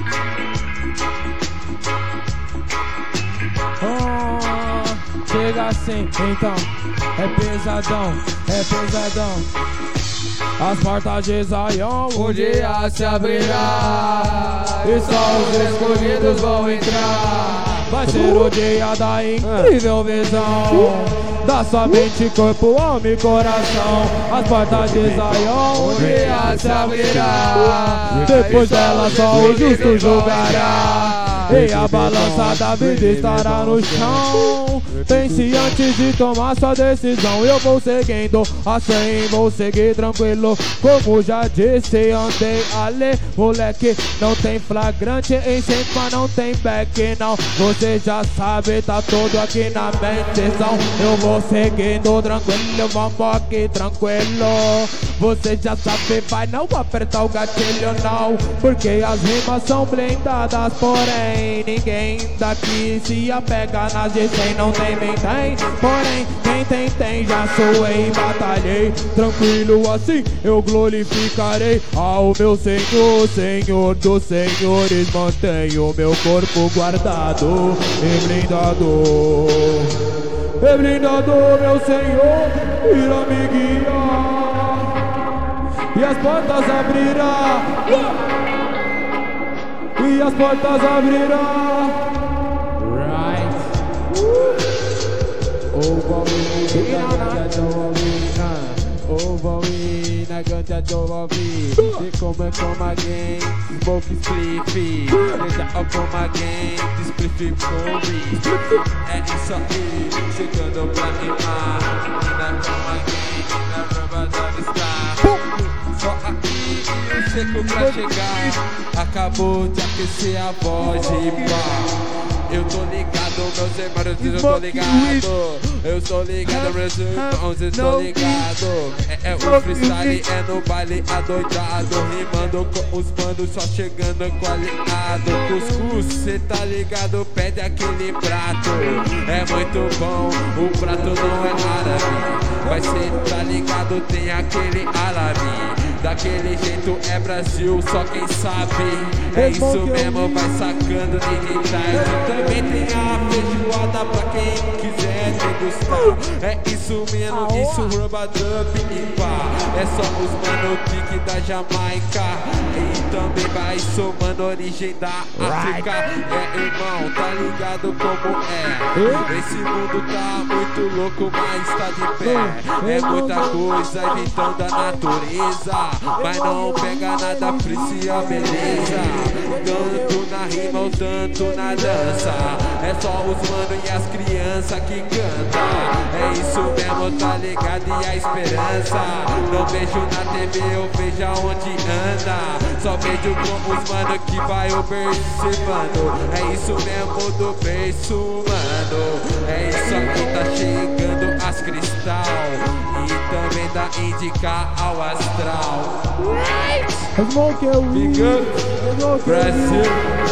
Oh, chega assim, então. É pesadão, é pesadão. As portas de Zion um dia se abrirá e só os escolhidos vão entrar. Vai ser o dia da incrível visão da sua mente, corpo, alma e coração. As portas de Zion um dia se abrirá. Depois dela só o justo julgará. E a balança da vida estará no chão. Pense antes de tomar sua decisão. Eu vou seguindo assim, vou seguir tranquilo. Como já disse, andei ali. Moleque, não tem flagrante em cima, não tem back não. Você já sabe, tá tudo aqui na menção. Eu vou seguindo tranquilo, vamos aqui tranquilo. Você já sabe, vai não apertar o gatilho não. Porque as rimas são blindadas, porém ninguém daqui se apega nas de cem. Não tem, nem tem, porém quem tem, tem. Já suei, batalhei, tranquilo assim eu glorificarei ao meu Senhor. Senhor dos senhores, mantenho meu corpo guardado e blindado. E blindado, meu Senhor, irá me guiar e as portas abrirá. E as portas abrirão. Right. Over me, na ganja do ouvi. Over me, na ganja do ouvi. They come come again, smoke spliffy. Deixa eu come again, spliffy come. É isso aí, chegando pra rimar. Ainda come again, na raba da vista. Só aqui eu seco pra chegar. Acabou de aquecer a voz e pá. Eu tô ligado, meus irmãos, eu tô ligado. Eu tô ligado, meus irmãos, eu tô ligado. É, é o freestyle, é no baile adoidado. Rimando com os manos, só chegando com aliado. Cuscuz, cê tá ligado, pede aquele prato. É muito bom, o prato não é árabe. Mas cê tá ligado, tem aquele árabe. Daquele jeito é Brasil, só quem sabe. É isso mesmo, vai sacando, ninguém traz. Também tem a feijoada pra quem quiser degustar. É isso mesmo, isso rouba dump e pá. É só os mano pique da Jamaica. E também vai somando origem da África. É irmão, tá ligado como é. Esse mundo tá muito louco, mas tá de pé. É muita coisa inventando da natureza. Mas não pega nada, aprecia a beleza. Tanto na rima ou tanto na dança. É só os mano e as crianças que cantam. É isso mesmo, tá ligado? E a esperança. Não vejo na T V, eu vejo aonde anda. Só vejo com os mano que vai observando. É isso mesmo do berço, mano. É isso aqui, tá chegando as cristal. E também dá indicar ao astral. Smoke a weed, Brasil.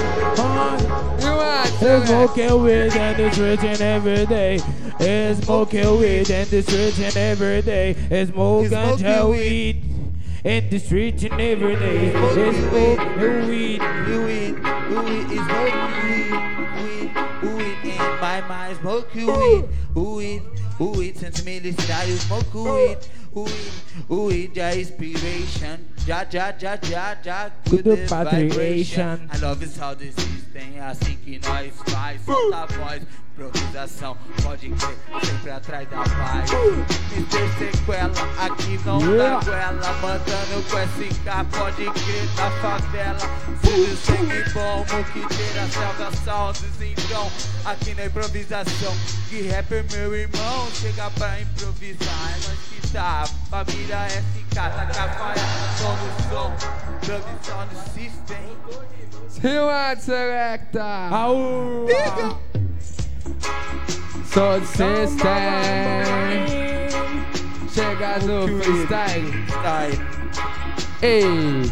Smoke a weed and it's rich every day. Smoke a weed and it's rich every day. Smoke a weed in the street and every day. Smoke a weed, weed, weed, smoke weed, weed, weed in my mind. Smoke weed, weed, weed. Since me this style, smoke weed, weed, weed, the inspiration. Já, já, já, já, já, Good good vibration. vibration. I love is how this system, é assim que nós faz. Solta a voz, improvisação, pode crer, sempre atrás da paz. mister Sequela, aqui não Yeah. dá goela, mandando com S K, pode crer, da favela. Filho, sangue bom, moquiteira, selva, sounds, então, aqui na improvisação. Que rapper, meu irmão, chega pra improvisar, é nós que tá, família S K, taca a faia, som no som, dub sound system. Rewind Selecta. Aú! Sound System. Chega no freestyle. Style. Ei.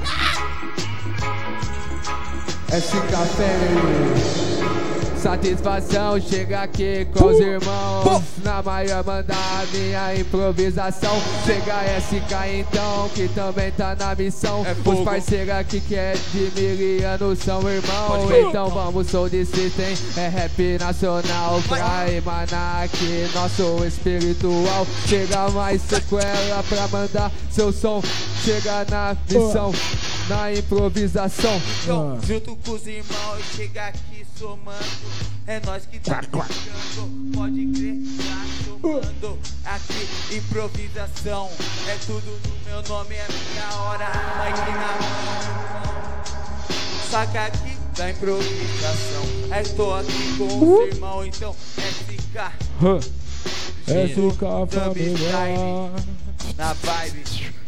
S K Family. Satisfação, chega aqui com os irmãos. Na maior mandar minha improvisação. Chega S K então, que também tá na missão. É Os fogo. parceiros aqui que é de miliano são irmão. Pode crer. Então vamos, sou de system. É rap nacional pra emanar aqui nosso espiritual. Chega mais sequela pra mandar seu som. Chega na missão, na improvisação. Então, junto com os irmãos, chega aqui somando. É nós que tá ficando, pode crer, tá somando. Aqui, improvisação. É tudo no meu nome, é minha hora. Aqui na mão. Saca aqui da improvisação. É tô aqui com os irmãos, então S K. S K Dub família. style. Na vibe.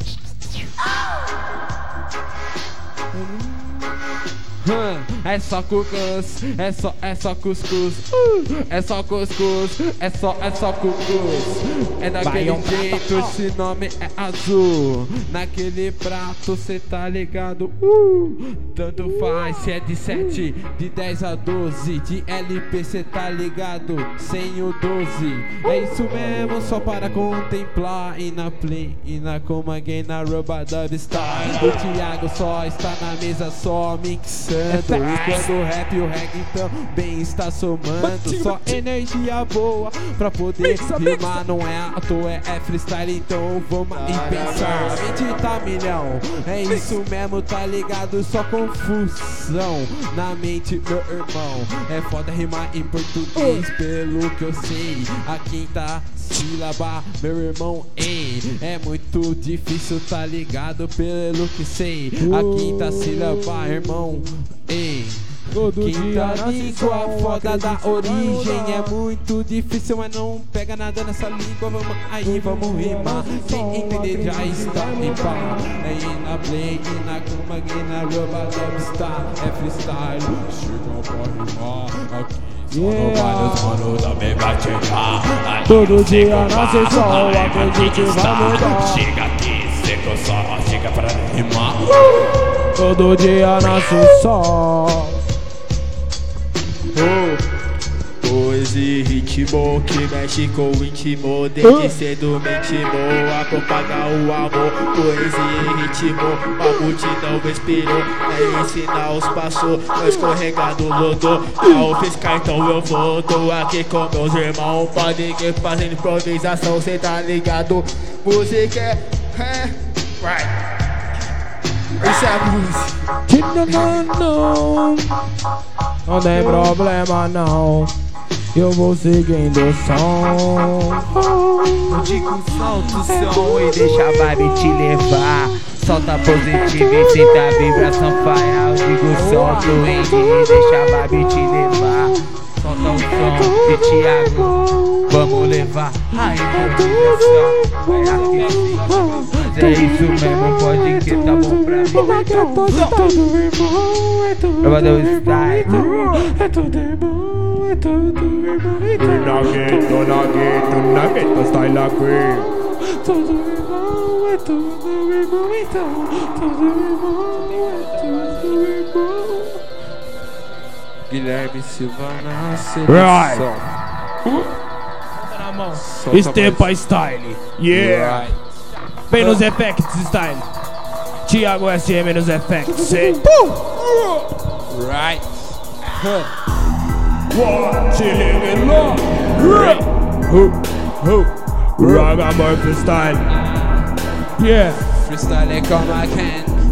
Hum, é só cuscuz, é só, é só cuscuz, uh, é só cuscuz, é só, é só cuscuz. É daquele Vai, um jeito, prato, ó. esse nome é azul. Naquele prato cê tá ligado, uh, tanto faz se é de sete, de dez a doze. De L P cê tá ligado, sem o doze. É isso mesmo, só para contemplar. E na play, e na coma again, na Roba Dub Style. O Thiago só está na mesa, só mixando. Enquanto o rap e o reggae também está somando. Só energia boa pra poder rimar. Não é à toa, é freestyle, então vamos aí pensar. A mente tá milhão, é isso mesmo, tá ligado? Só confusão na mente, meu irmão. É foda rimar em português, pelo que eu sei. A quinta sílaba, meu irmão, ei. É muito difícil, tá ligado? Pelo que sei. A quinta sílaba, irmão, ei. Todo dia Quinta nasce língua sol, foda da acredite, vai origem. mudar. É muito difícil, mas não pega nada nessa língua. Vamos aí, vamos rimar. Quem entender já está em pá. É na play, e na cama, e na Roba Dub Star. É freestyle, chega pra rimar aqui. Yeah. Todo dia nasce sol, acredite, vai mudar. Chega aqui, seco só, chega pra rimar. Todo dia nasce sol. Poesia e ritmo que mexe com o íntimo. Desde cedo me intimou a propagar o amor. Poesia e ritmo, a multidão respirou. É ensinar os passos, eu escorregado lodô. Ao fiscal então eu vou, tô aqui com meus irmãos. Pode que fazendo improvisação, cê tá ligado? Música é... é right. Isso é a música. Não, não, não tem problema não. Eu vou seguindo o som. Eu digo solta o som e deixa a vibe te levar. Solta positivo e sinta a vibração faia. Eu digo solta o indie e deixa a vibe te levar. Solta o som de Thiago, vamos levar a improvisação. Vai aqui, mas é isso mesmo, pode que tá bom pra mim. Eu vou dar o style. É tudo irmão, é tudo irmão. Na gueto, na gueto, na gueto, style aqui. Tudo irmão, é tudo irmão, então. Tudo irmão, é tudo irmão. Guilherme Silva na seleção. Na mão. Solta Step by style. Yeah. Right. Vem nos effects style. Thiago S M nos effects. Say. Right. One chilling in love. Who, who, Ragamorph style. Yeah. Freestyle como I can.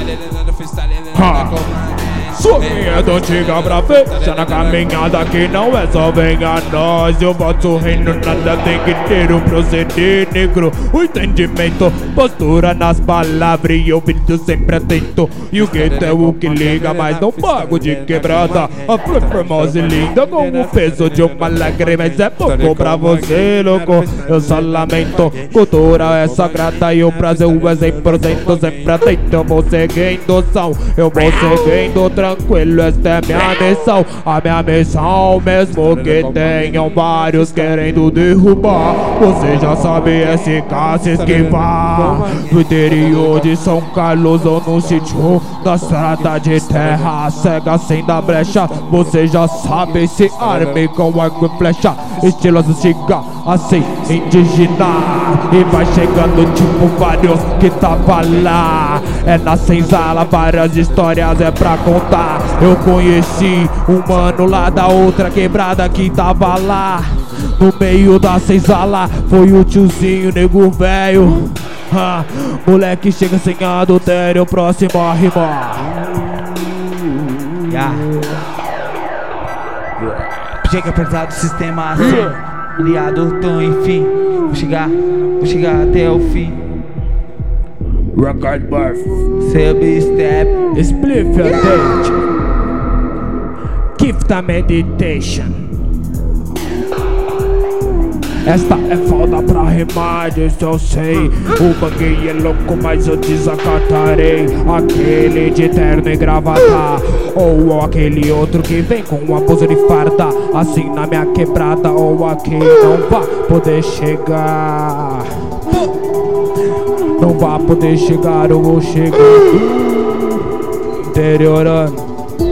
freestyle, no freestyle, Sou quem é da antiga pra fechar na caminhada que não é só venha nós. Eu vosso reino, nada tem que ter um proceder negro. O entendimento, postura nas palavras e ouvido sempre atento. E o gueto é o que liga, mas não pago de quebrada. A flor formosa e linda como o peso de uma lágrima. Mas é pouco pra você, louco, eu só lamento. Cultura é sagrada e o Brasil é cem por cento sempre atento. Eu vou seguindo som, eu vou seguindo tranquilo, esta é minha missão. A minha missão, mesmo que tenham vários querendo derrubar, você já sabe, S K se esquivar. No interior de São Carlos ou no sítio da estrada de terra cega sem dar brecha, você já sabe, se arme com arco e flecha. Estilo chega assim, indígena, e vai chegando tipo vários que tava lá. É na senzala, várias histórias é pra contar. Eu conheci um mano lá da outra quebrada que tava lá no meio da senzala. Foi o tiozinho, nego velho. Ah, moleque chega sem adultério, próximo a rimar. Yeah. Chega pesado, sistema assim, aliado, tô enfim. Vou chegar, vou chegar até o fim. Record birth, Sub-step, spliff your date, gift a meditation. Esta é foda pra rimar, disso eu sei. O banguei é louco, mas eu desacatarei aquele de terno e gravata, ou aquele outro que vem com uma bolsa de farda. Assim na minha quebrada, ou aqui não vai poder chegar. Não vai poder chegar, eu vou chegar interiorando.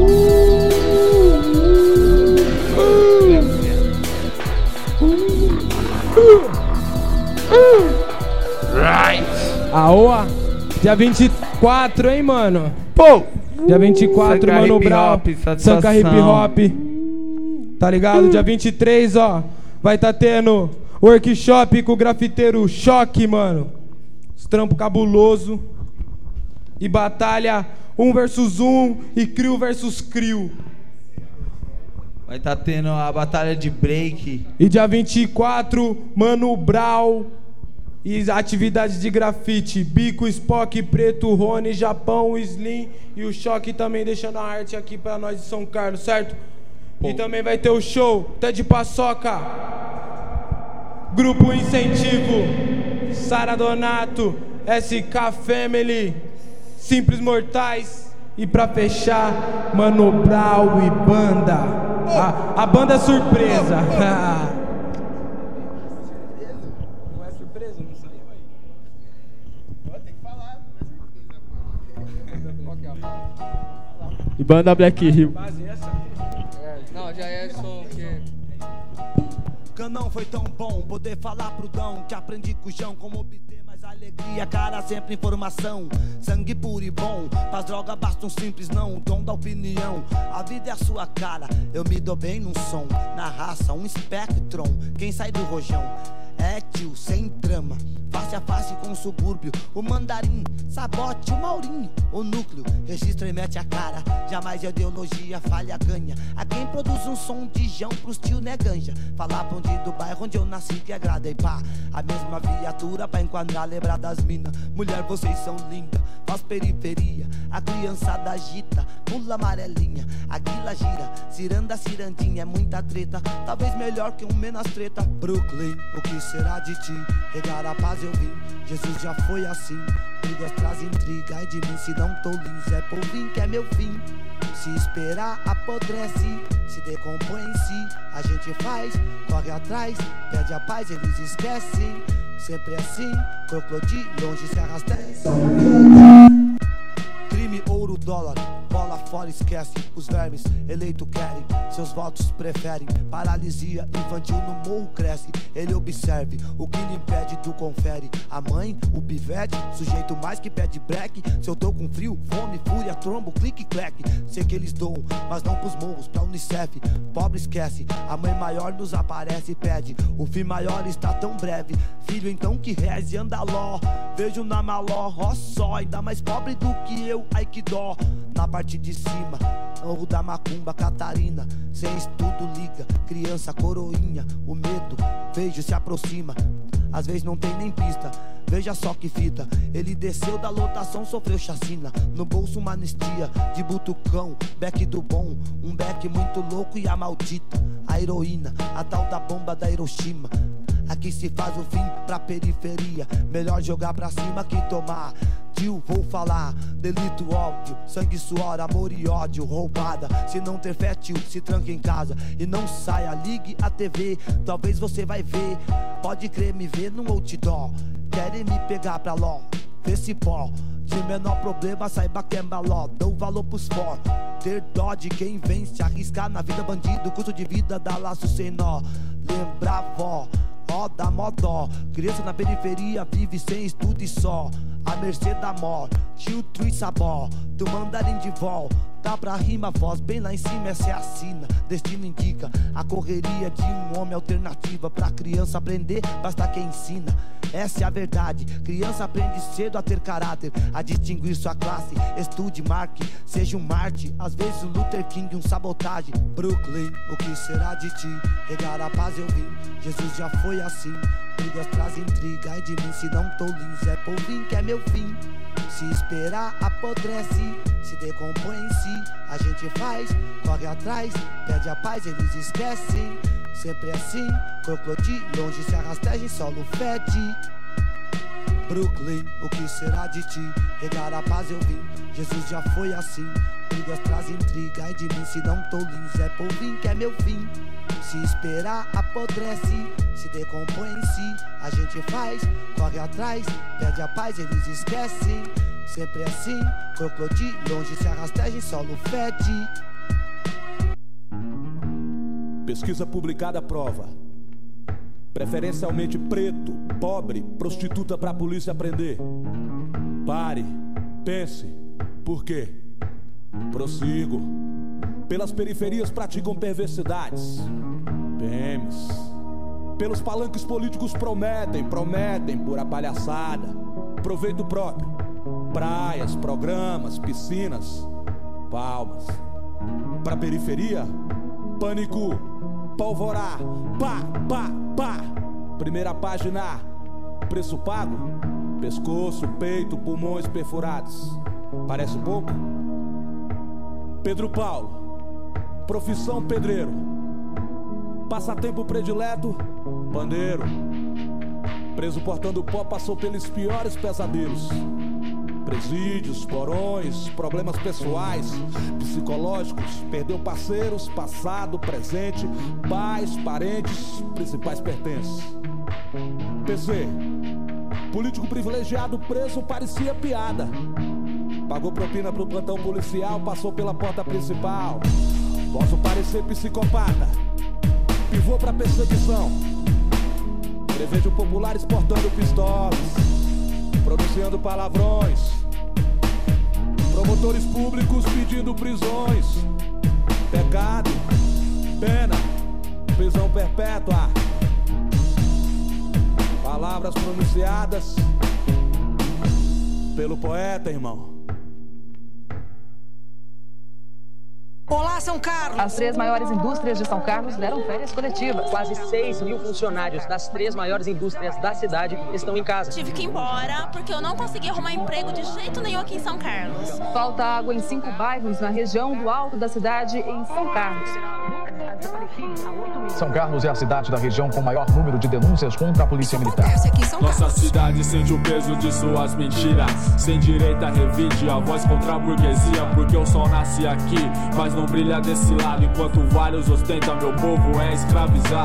Aoa, dia vinte e quatro, hein, mano? pô! Dia vinte e quatro, Sanka Mano Hip Brown, Hop, Sanka Hip satisfação. Hop. Tá ligado? Dia vinte e três, ó, vai tá tendo workshop com o grafiteiro Choque, mano. Os trampo cabuloso. E batalha um versus um e Crio versus Crio. Vai tá tendo a batalha de break. E dia vinte e quatro, Mano Brown. E atividades de grafite, Bico, Spock, Preto, Rony, Japão, Slim e o Choque também deixando a arte aqui pra nós de São Carlos, certo? Pô. E também vai ter o show, até de paçoca. Grupo Incentivo, Sara Donato, S K Family, Simples Mortais. E pra fechar, Mano Brown e banda. A, a banda surpresa. E banda Black Hill. Não, já é som que... Canão foi tão bom poder falar pro Dão que aprendi com o João como obter mais alegria, cara, sempre informação. Sangue puro e bom, pras drogas basta um simples não, o dom da opinião. A vida é a sua cara, eu me dou bem num som. Na raça, um espectron, quem sai do rojão é tio, sem trama, face a face com o subúrbio. O mandarim, sabote, o maurinho, o núcleo, registra e mete a cara. Jamais ideologia falha ganha. A quem produz um som de jão pros tio né ganja. Falar pra onde do bairro onde eu nasci que agrada e pá. A mesma viatura pra enquadrar, lembrar das minas. Mulher, vocês são lindas, faz periferia. A criançada agita, pula amarelinha. A guila gira, ciranda, cirandinha. É muita treta, talvez melhor que um menos treta. Brooklyn, o que será de ti? Regar a paz eu vim, Jesus já foi assim. Brigas traz intriga, e de mim se não tô lindo. Zé Povinho que é meu fim. Se esperar apodrece, se decompõe em si. A gente faz, corre atrás, perde a paz, eles esquecem. Sempre assim, crocodilo, longe se arrasta. Crime, ouro, dólar, bola fora, esquece. Os vermes, eleito querem, seus votos preferem. Paralisia infantil no morro cresce. Ele observe, o que lhe impede tu confere. A mãe, o pivete, sujeito mais que pede break. Se eu tô com frio, fome, fúria, trombo, clique, clack. Sei que eles doam, mas não pros morros, pra Unicef. Pobre esquece, a mãe maior nos aparece e pede. O fim maior está tão breve. Filho, então que reze, anda ló. Vejo na maló, ó só. Ainda mais pobre do que eu, ai que dó. Na parte de cima, Morro da Macumba, Catarina. Sem estudo liga, criança coroinha. O medo, vejo, se aproxima. Às vezes não tem nem pista, veja só que fita. Ele desceu da lotação, sofreu chacina. No bolso uma anistia, de butucão. Beck do bom, um beck muito louco e a maldita. A heroína, a tal da bomba da Hiroshima. Aqui se faz o fim pra periferia. Melhor jogar pra cima que tomar. Tio, vou falar, delito óbvio. Sangue, suor, amor e ódio, roubada. Se não ter fé, tio, se tranca em casa e não saia, ligue a T V. Talvez você vai ver, pode crer, me ver no outdoor. Querem me pegar pra ló, vê se pó. De menor problema, saiba que é maló. Dou valor pros for, ter dó de quem vem se arriscar na vida bandido. Custo de vida dá laço sem nó. Lembra vó, ó dá mó dó. Criança na periferia vive sem estudo e só à mercê da morte, tio Trui Sabó. Do mandarim de vol, dá pra rima, voz bem lá em cima, essa é a sina. Destino indica a correria de um homem, alternativa pra criança aprender, basta quem ensina. Essa é a verdade, criança aprende cedo a ter caráter, a distinguir sua classe. Estude, marque, seja um Marte. Às vezes um Luther King, um sabotagem. Brooklyn, o que será de ti? Regar a paz eu vim, Jesus já foi assim. Brigas traz intriga, ai de mim se não tô lindo. Zé Povinho que é meu fim. Se esperar apodrece, se decompõe em si. A gente faz, corre atrás, pede a paz, eles esquecem. Sempre assim, crocodilo, longe se arrasteja em solo fede. Brooklyn, o que será de ti? Regar a paz eu vim, Jesus já foi assim. Brigas traz intriga, ai de mim se não tô lindo. Zé Povinho que é meu fim. Se esperar apodrece, se decompõe em si. A gente faz, corre atrás, pede a paz, eles esquecem. Sempre assim, crocodilo, longe se arrasteja em solo fede. Pesquisa publicada prova: preferencialmente preto, pobre, prostituta pra polícia prender. Pare, pense, por quê? Prossigo. Pelas periferias praticam perversidades. P Ms. Pelos palanques políticos prometem, prometem pura palhaçada. Proveito próprio. Praias, programas, piscinas, palmas. Pra periferia, pânico, polvorar, pá, pá, pá. Primeira página, preço pago, pescoço, peito, pulmões perfurados. Parece pouco? Pedro Paulo, profissão pedreiro. Passatempo predileto, pandeiro. Preso portando pó, passou pelos piores pesadelos. Presídios, porões, problemas pessoais, psicológicos. Perdeu parceiros, passado, presente, pais, parentes, principais pertences. P C, político privilegiado preso parecia piada. Pagou propina pro plantão policial, passou pela porta principal. Posso parecer psicopata, pivô pra perseguição. Prevejo popular exportando pistolas, pronunciando palavrões. Promotores públicos pedindo prisões. Pecado, pena, prisão perpétua. Palavras pronunciadas pelo poeta, irmão. Olá, São Carlos! As três maiores indústrias de São Carlos deram férias coletivas. Quase seis mil funcionários das três maiores indústrias da cidade estão em casa. Tive que ir embora porque eu não consegui arrumar emprego de jeito nenhum aqui em São Carlos. Falta água em cinco bairros na região do alto da cidade, em São Carlos. São Carlos é a cidade da região com maior número de denúncias contra a polícia militar. Nossa cidade sente o peso de suas mentiras. Sem direita revide a voz contra a burguesia. Porque o sol nasce aqui, mas não brilha desse lado. Enquanto vários ostentam, meu povo é escravizado.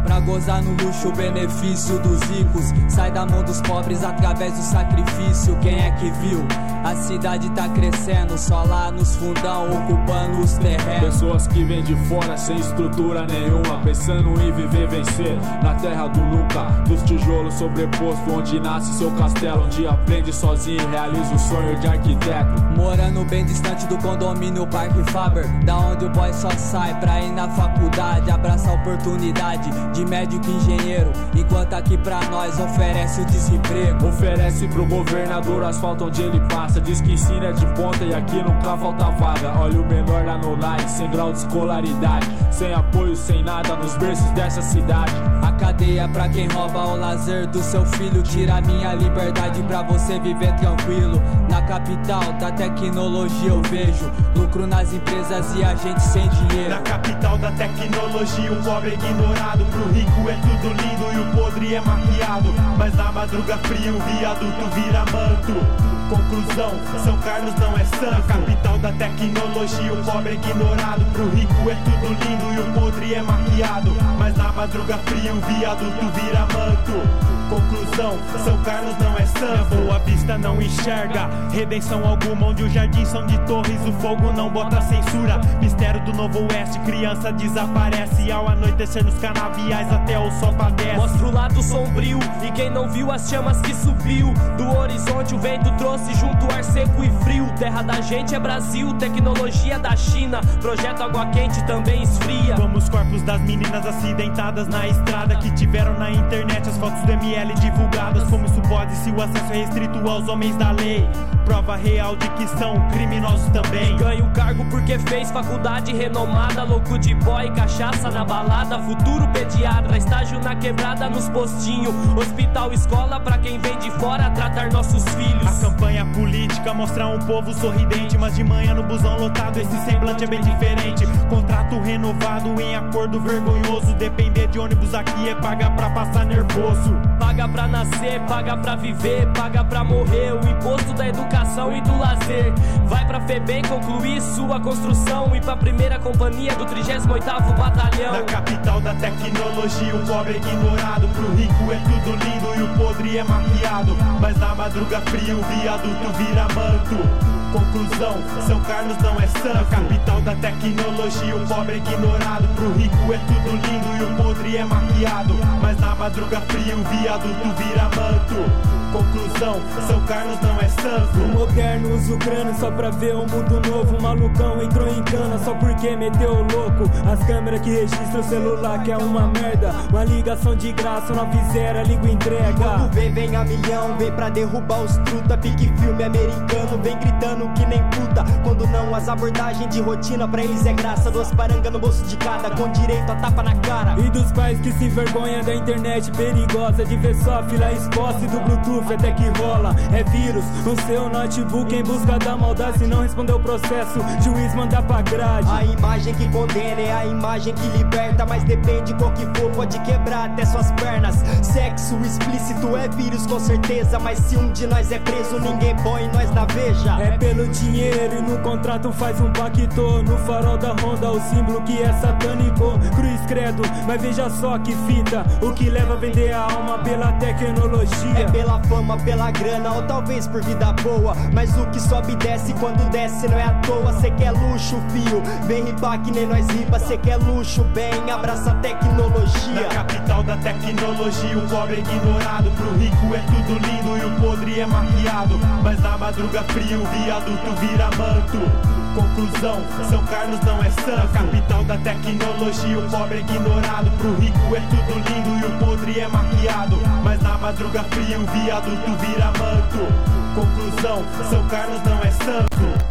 Pra gozar no luxo, o benefício dos ricos sai da mão dos pobres através do sacrifício. Quem é que viu? A cidade tá crescendo, só lá nos fundão, ocupando os terrenos. Pessoas que vêm de fora sem estrutura nenhuma, pensando em viver, vencer na terra do nunca, dos tijolos sobreposto, onde nasce seu castelo, onde aprende sozinho e realiza o sonho de arquiteto. Morando bem distante do condomínio Parque Faber, da onde o boy só sai pra ir na faculdade, abraça a oportunidade de médico e engenheiro, enquanto aqui pra nós oferece o desemprego. Oferece pro governador asfalto onde ele passa, diz que ensina é de ponta e aqui nunca falta vaga. Olha o menor lá no line, sem grau de escolaridade, sem apoio, sem nada nos berços dessa cidade. A cadeia pra quem rouba o lazer do seu filho, tira minha liberdade pra você viver tranquilo. Na capital da tecnologia eu vejo lucro nas empresas e a gente sem dinheiro. Na capital da tecnologia o pobre é ignorado, pro rico é tudo lindo e o podre é maquiado. Mas na madruga fria o viaduto vira manto. Conclusão, São Carlos não é santo. Na capital da tecnologia o pobre é ignorado, pro rico é tudo lindo e o podre é maquiado. Mas na madruga fria o viaduto vira manto. Conclusão, São Carlos não é santo. Boa Vista não enxerga redenção alguma, onde os jardins são de torres, o fogo não bota censura. Mistério do Novo Oeste, criança desaparece ao anoitecer nos canaviais até o sol padece. Mostra o lado sombrio e quem não viu as chamas que subiu do horizonte, o vento trouxe junto ar seco e frio. Terra da gente é Brasil, tecnologia da China, projeto água quente também esfria. Como os corpos das meninas acidentadas na estrada, que tiveram na internet as fotos do M L divulgadas. Como isso pode se o acesso é restrito aos homens da lei? Prova real de que são criminosos também. E ganha o cargo porque fez faculdade renomada, louco de boy, cachaça na balada, futuro pediatra, estágio na quebrada nos postinhos, hospital, escola pra quem vem de fora tratar nossos filhos. A campanha política mostra um povo sorridente, mas de manhã no busão lotado esse semblante é bem diferente. Contrato renovado em acordo vergonhoso, depender de ônibus aqui é pagar pra passar nervoso. Paga pra nascer, paga pra viver, paga pra morrer, o imposto da educação e do lazer. Vai pra FEBEM concluir sua construção e pra primeira companhia do trigésimo oitavo Batalhão. Na capital da tecnologia o pobre é ignorado, pro rico é tudo lindo e o podre é maquiado. Mas na madruga fria o viaduto vira manto. Conclusão, São Carlos não é santo. Na capital da tecnologia o pobre é ignorado, pro rico é tudo lindo e o podre é maquiado. Mas na madruga fria o viaduto vira manto. Conclusão, São Carlos não é santo. O moderno usa o crânio só pra ver um mundo novo. O malucão entrou em cana só porque meteu o louco. As câmeras que registram o celular que é uma merda. Uma ligação de graça, não fizeram, liga e entrega. Quando vem, vem a milhão, vem pra derrubar os truta. Pique filme americano, vem gritando que nem puta. Quando não, as abordagens de rotina pra eles é graça. Duas parangas no bolso de cada, com direito a tapa na cara. E dos pais que se envergonham da internet perigosa, de ver só fila exposta e do Bluetooth até que rola. É vírus no seu notebook em busca da maldade. Se não responder o processo, juiz manda pra grade. A imagem que condena é a imagem que liberta, mas depende qual que for, pode quebrar até suas pernas. Sexo explícito é vírus com certeza, mas se um de nós é preso, ninguém põe nós na veja. É pelo dinheiro e no contrato faz um pacto. No farol da Honda o símbolo que é satânico, cruz credo, mas veja só que fita. O que leva a vender a alma pela tecnologia. É pela fama, pela grana ou talvez por vida boa, mas o que sobe e desce quando desce não é à toa. Cê quer luxo, fio, vem ripar que nem nós ripa. Cê quer luxo, bem, abraça a tecnologia. Na capital da tecnologia o pobre é ignorado, pro rico é tudo lindo e o podre é maquiado. Mas na madruga fria o viaduto vira manto. Conclusão, São Carlos não é santo. Na capital da tecnologia o pobre é ignorado, pro rico é tudo lindo e o podre é maquiado. Mas na madruga fria o viaduto vira manto. Conclusão, São Carlos não é santo.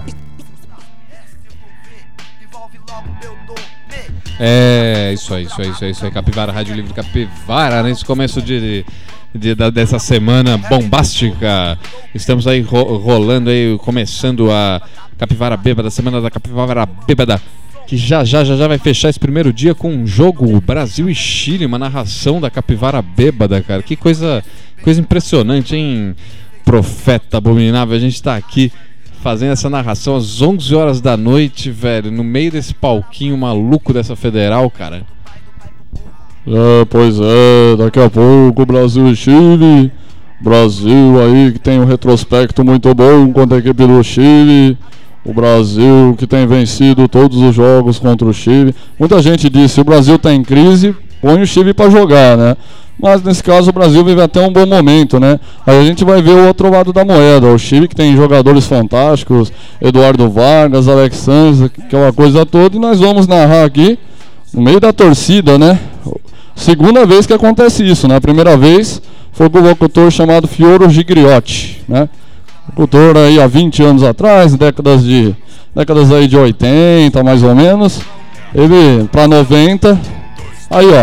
É, isso aí, isso aí, isso aí, isso aí. Capivara, Rádio Livre Capivara, nesse começo de, de, de dessa semana bombástica. Estamos aí ro- rolando aí, começando a Capivara Bêbada, semana da Capivara Bêbada, que já já já já vai fechar esse primeiro dia com um jogo Brasil e Chile, uma narração da Capivara Bêbada, cara. Que coisa, coisa impressionante, hein? Profeta abominável, a gente tá aqui fazendo essa narração às onze horas da noite, velho, no meio desse palquinho maluco dessa Federal, cara. É, pois é, daqui a pouco Brasil e Chile. Brasil aí que tem um retrospecto muito bom contra a equipe do Chile. O Brasil que tem vencido todos os jogos contra o Chile. Muita gente disse, o Brasil está em crise, põe o Chile para jogar, né? Mas nesse caso o Brasil vive até um bom momento, né? Aí a gente vai ver o outro lado da moeda. O Chile que tem jogadores fantásticos, Eduardo Vargas, Alex Sanz, aquela coisa toda. E nós vamos narrar aqui, no meio da torcida, né? Segunda vez que acontece isso, né? A primeira vez foi com o locutor chamado Fioro Gigliotti, né? Locutor aí há vinte anos atrás, décadas de décadas aí de oitenta, mais ou menos. Ele para noventa. Aí, ó.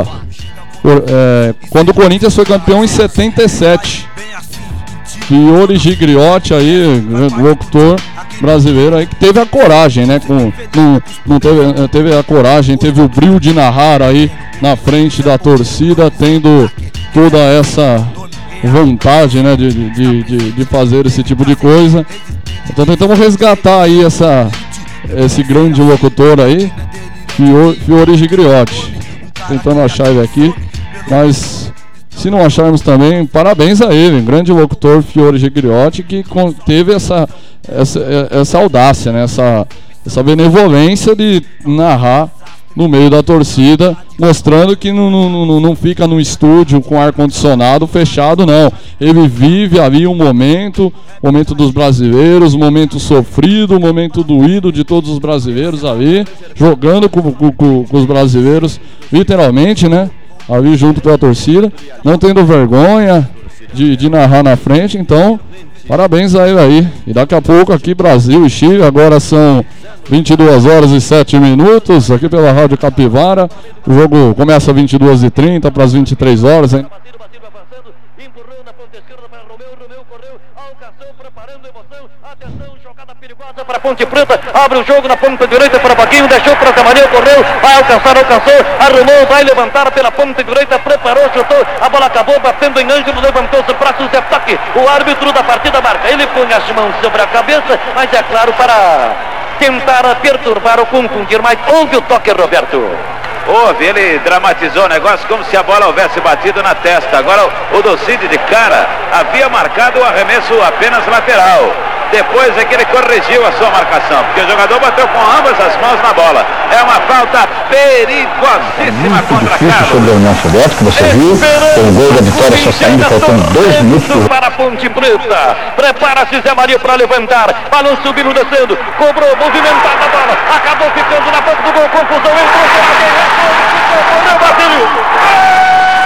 É, quando o Corinthians foi campeão em setenta e sete. Fioro Gigliotti aí, locutor brasileiro aí que teve a coragem, né? Com, não, não teve, teve a coragem, teve o brilho de narrar aí na frente da torcida, tendo toda essa vontade, né, de, de, de, de fazer esse tipo de coisa. Então tentamos resgatar aí essa, esse grande locutor aí, Fiore Gigliotti. Tentando achar ele aqui, mas se não acharmos também, parabéns a ele, um grande locutor Fiore Gigliotti, que teve essa, essa, essa audácia, né, essa, essa benevolência de narrar no meio da torcida, mostrando que não, não, não fica no estúdio com ar-condicionado fechado, não. Ele vive ali um momento, momento dos brasileiros, momento sofrido, momento doído de todos os brasileiros ali, jogando com, com, com, com os brasileiros, literalmente, né? Ali junto com a torcida, não tendo vergonha de, de narrar na frente, então parabéns a ele aí. E daqui a pouco aqui Brasil e Chile, agora são vinte e duas horas e sete minutos, aqui pela Rádio Capivara. O jogo começa às vinte e duas e trinta para as vinte e três horas, hein? Para Ponte Preta, abre o jogo na ponta direita para Vaguinho, deixou para Zamaneu, correu, vai alcançar, alcançou, arrumou, vai levantar pela ponta direita, preparou, chutou, a bola acabou batendo em Ângelo, levantou-se, braços de ataque, o árbitro da partida marca, ele põe as mãos sobre a cabeça, mas é claro para tentar perturbar ou confundir, mas houve o toque, Roberto. Houve, ele dramatizou o negócio como se a bola houvesse batido na testa. Agora o Docide de cara havia marcado o arremesso apenas lateral. Depois é que ele corrigiu a sua marcação, porque o jogador bateu com ambas as mãos na bola. É uma falta perigosíssima contra Carlos. Sobre a União Soviética, você viu, o gol da vitória só saindo, faltando dois minutos. Para a Ponte Preta, prepara-se Zé Maria para levantar, balão subindo, descendo, cobrou, movimentada a bola, acabou ficando na boca do gol, confusão, entrou por alguém, ficou, bateu.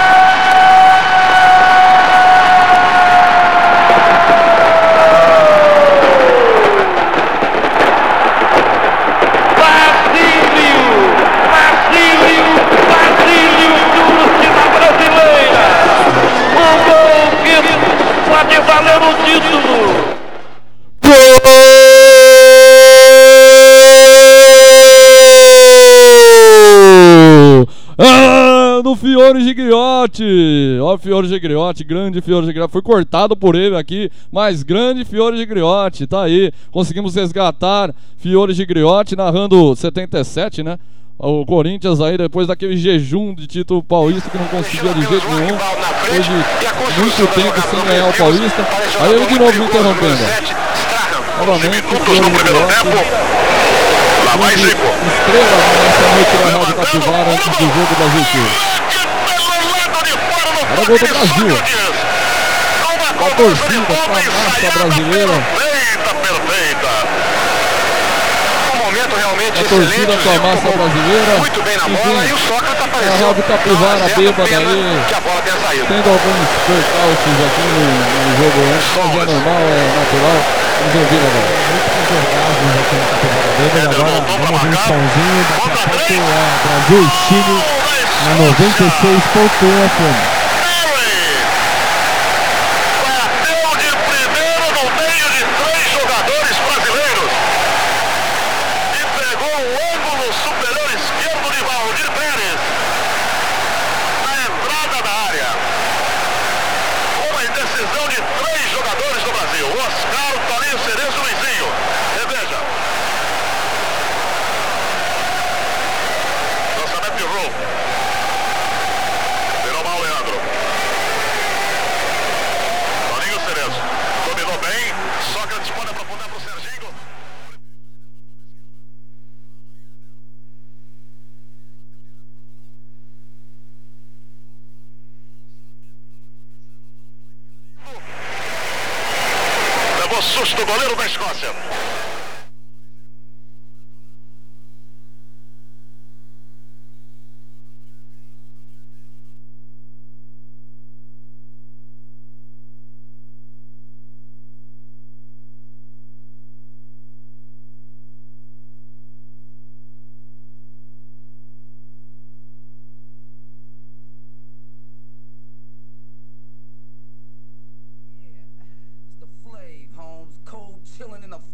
Pode valer o título. Ah, no Fiore Gigliotti. Ó, Fiore Gigliotti, grande Fiore Gigliotti. Foi cortado por ele aqui, mas grande Fiore Gigliotti. Tá aí, conseguimos resgatar Fiore Gigliotti narrando setenta e sete, né? O Corinthians aí, depois daquele jejum de título paulista que não conseguia de jeito nenhum, depois de muito tempo sem ganhar o Paulista. Aí ele de novo me interrompendo. Novamente, o Fiore Gigliotti, estrela nessa noite da Rádio Capivara antes do jogo do Brasil. Era gol do Brasil. A torcida, a massa brasileira. A torcida com a massa brasileira, enfim, a Rádio Capivara bêbada aí, tendo alguns percalços aqui no, no jogo antes, mas é normal, é natural, vamos ouvir agora. Muitos aqui no Capivara bêbada, agora vamos ouvir um somzinho, daqui a pouco é Brasil e Chile na noventa e seis ponto um F M. susto o goleiro da Escócia. Chilling in the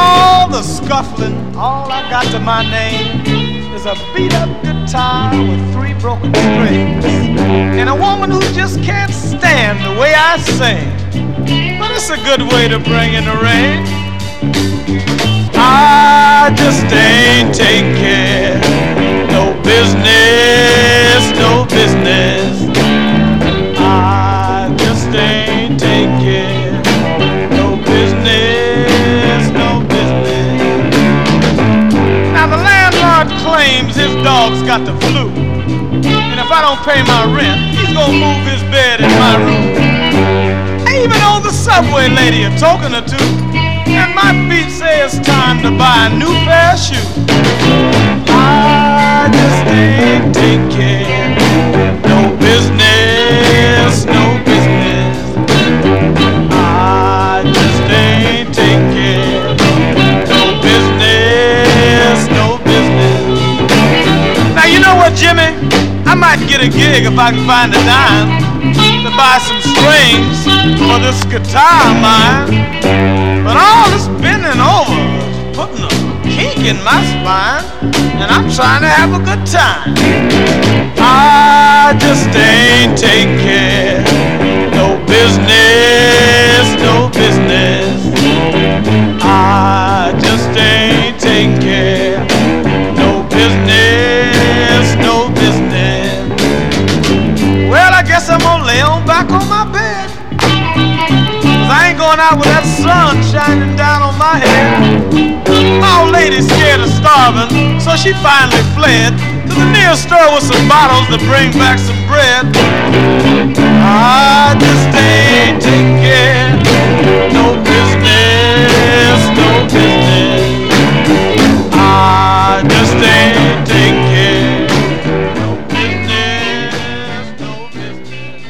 all the scuffling, all I got to my name is a beat-up guitar with three broken strings and a woman who just can't stand the way I sing. But it's a good way to bring in the rain. I just ain't take care. No business, no business. I just ain't take care. No business, no business. Now the landlord claims his dog's got the flu, and if I don't pay my rent, he's gonna move his bed in my room. I even owe the subway lady a token or two, and my feet say it's time to buy a new pair of shoes. I just ain't take care. No business, no business. I just ain't take care. No business, no business. Now you know what, Jimmy? I might get a gig if I can find a dime to buy some strings for this guitar of mine. But all this bending over is putting a kink in my spine, and I'm trying to have a good time. I just ain't take care. No business, no business. I just ain't take care. No business, no business. Well, I guess I'm gonna lay on back on my bed, 'cause I ain't going out with that sun shining down on my head. My old lady's scared of starving, so she finally fled to the nearest store with some bottles to bring back some bread. I just ain't take care. No business, no business. I just ain't take care. No business, no business.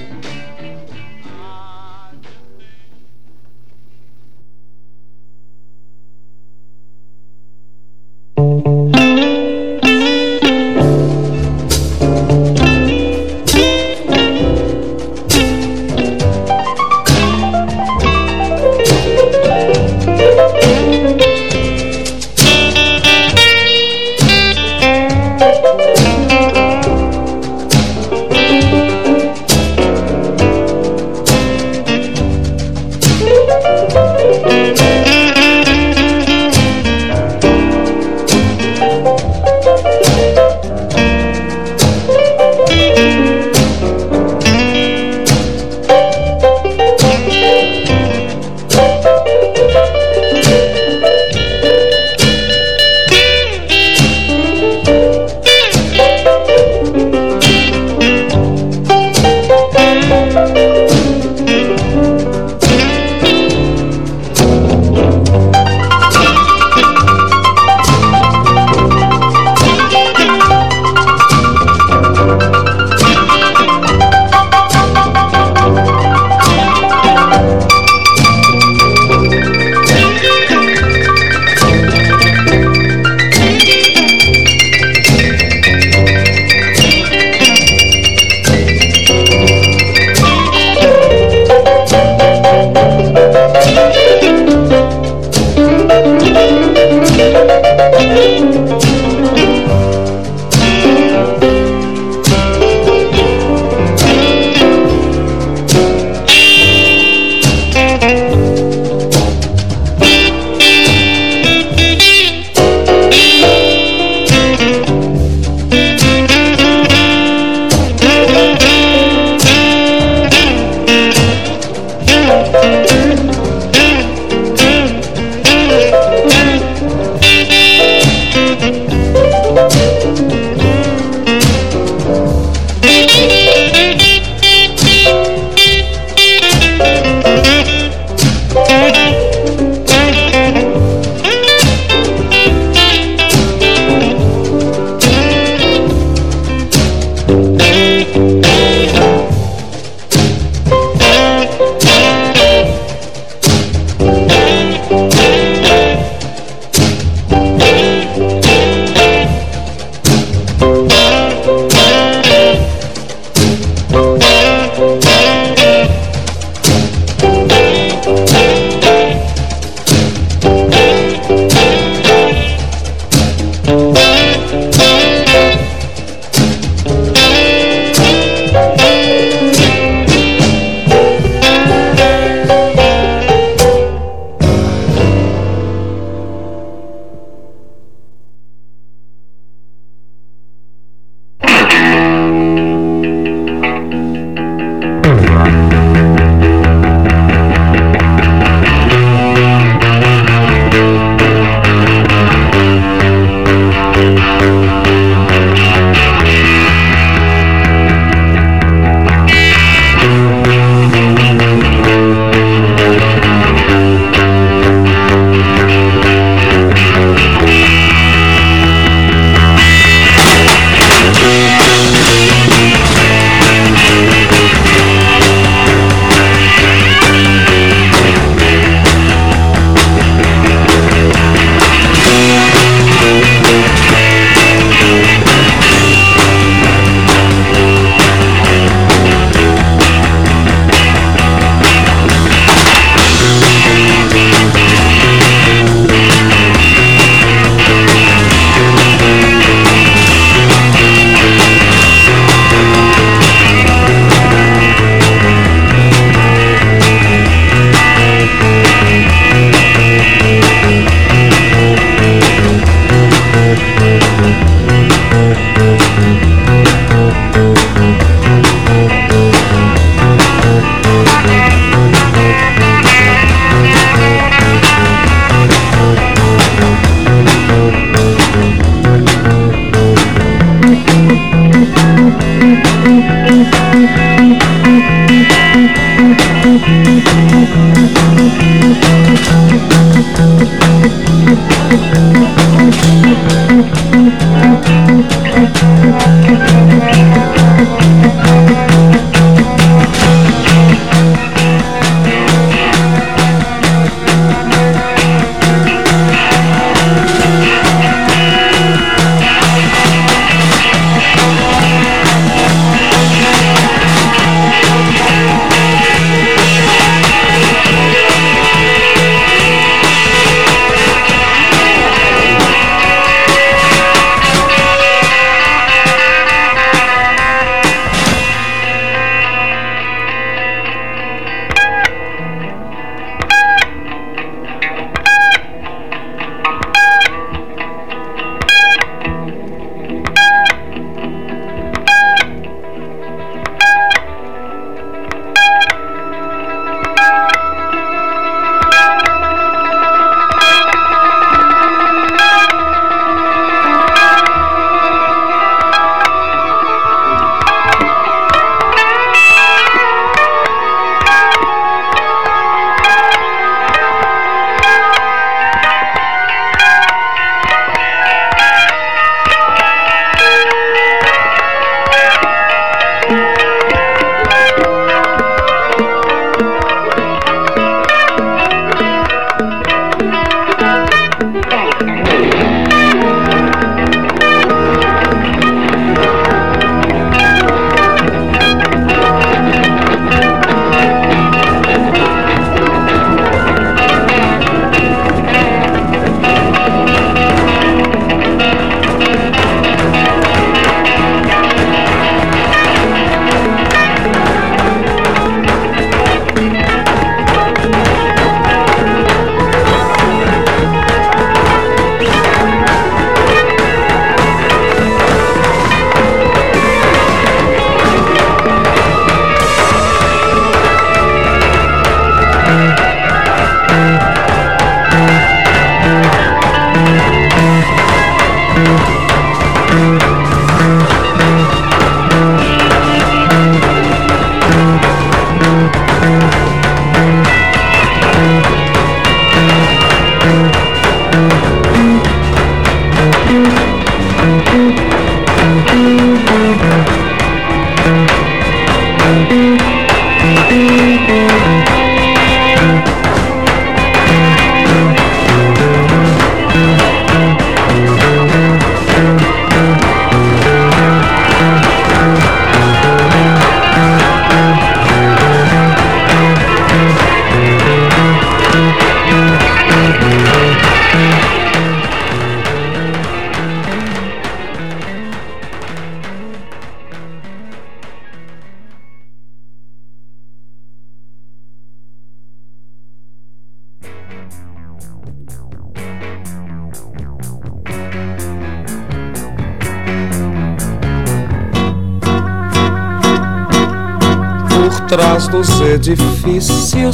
Trás dos edifícios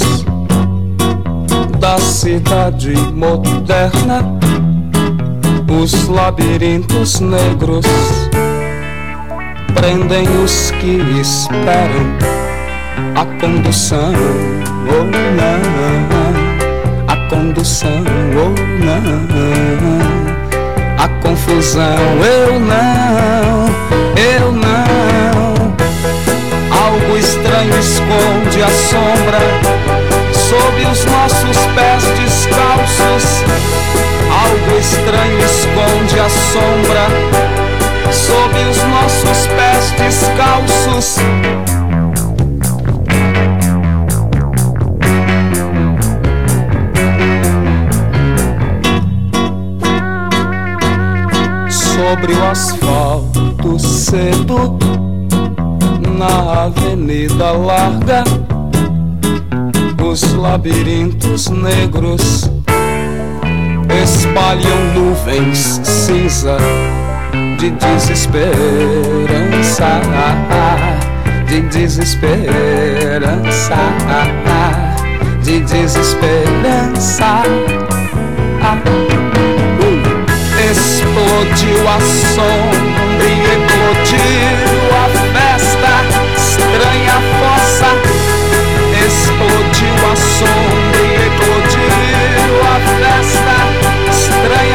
da cidade moderna, os labirintos negros prendem os que esperam a condução, oh não, a condução, oh não, a confusão, eu não, eu não. Algo estranho esconde a sombra sob os nossos pés descalços. Algo estranho esconde a sombra sob os nossos pés descalços. Sobre o asfalto cedo, na avenida larga, os labirintos negros espalham nuvens cinza de desesperança, de desesperança, de desesperança. Explodiu a sombra e eclodiu a festa, estranha fossa. Explodiu a sombra e eclodiu a festa, estranha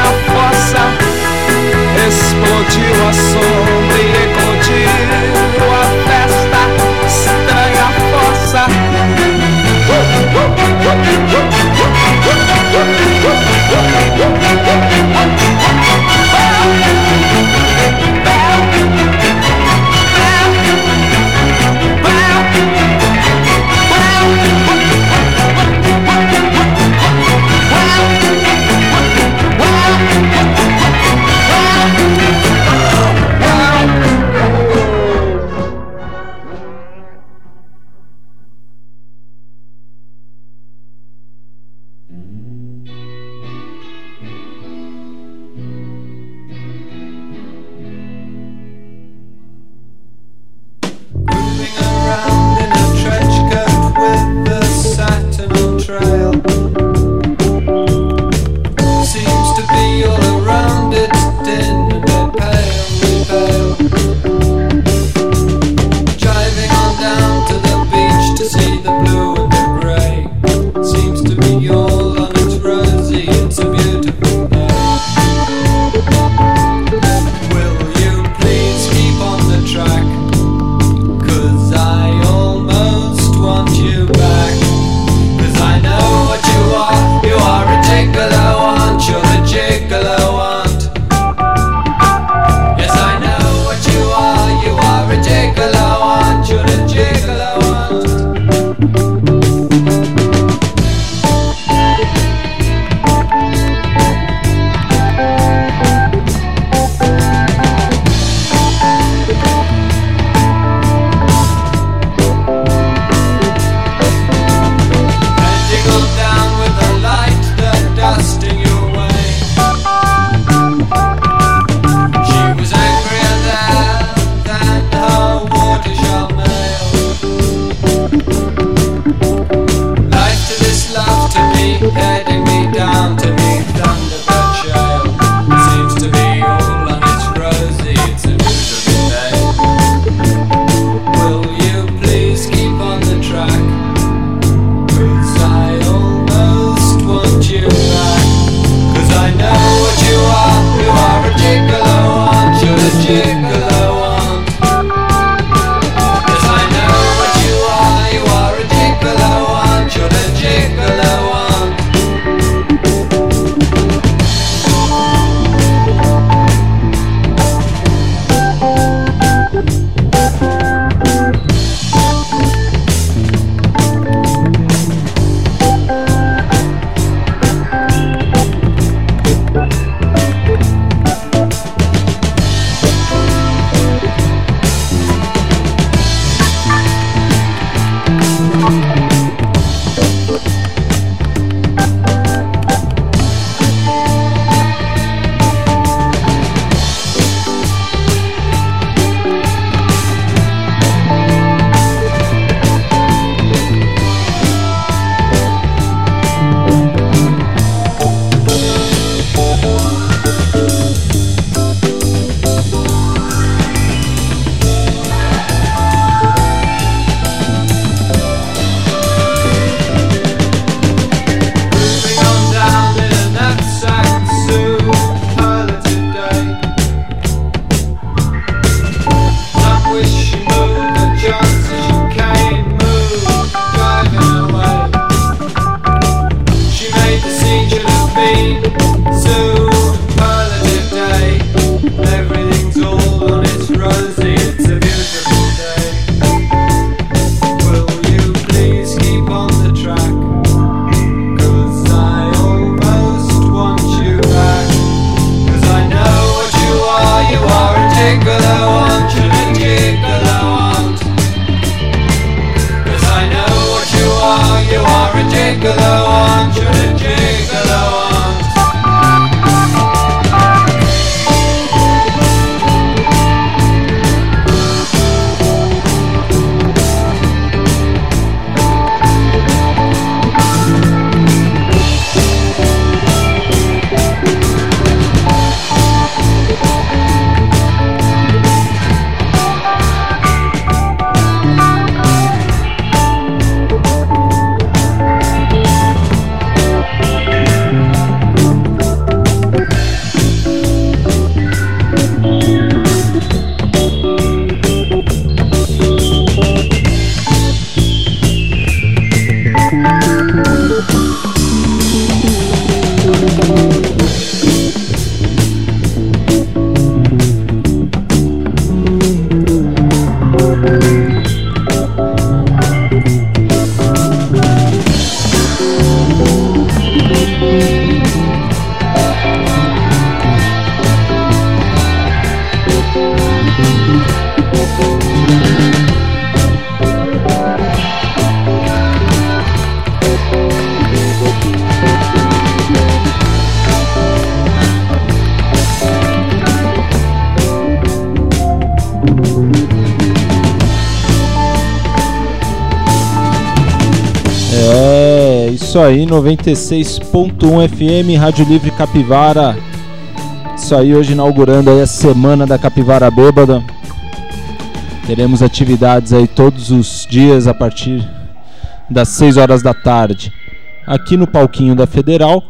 isso aí, noventa e seis ponto um F M, Rádio Livre Capivara. Isso aí, hoje inaugurando aí a Semana da Capivara Bêbada. Teremos atividades aí todos os dias a partir das seis horas da tarde, aqui no palquinho da Federal.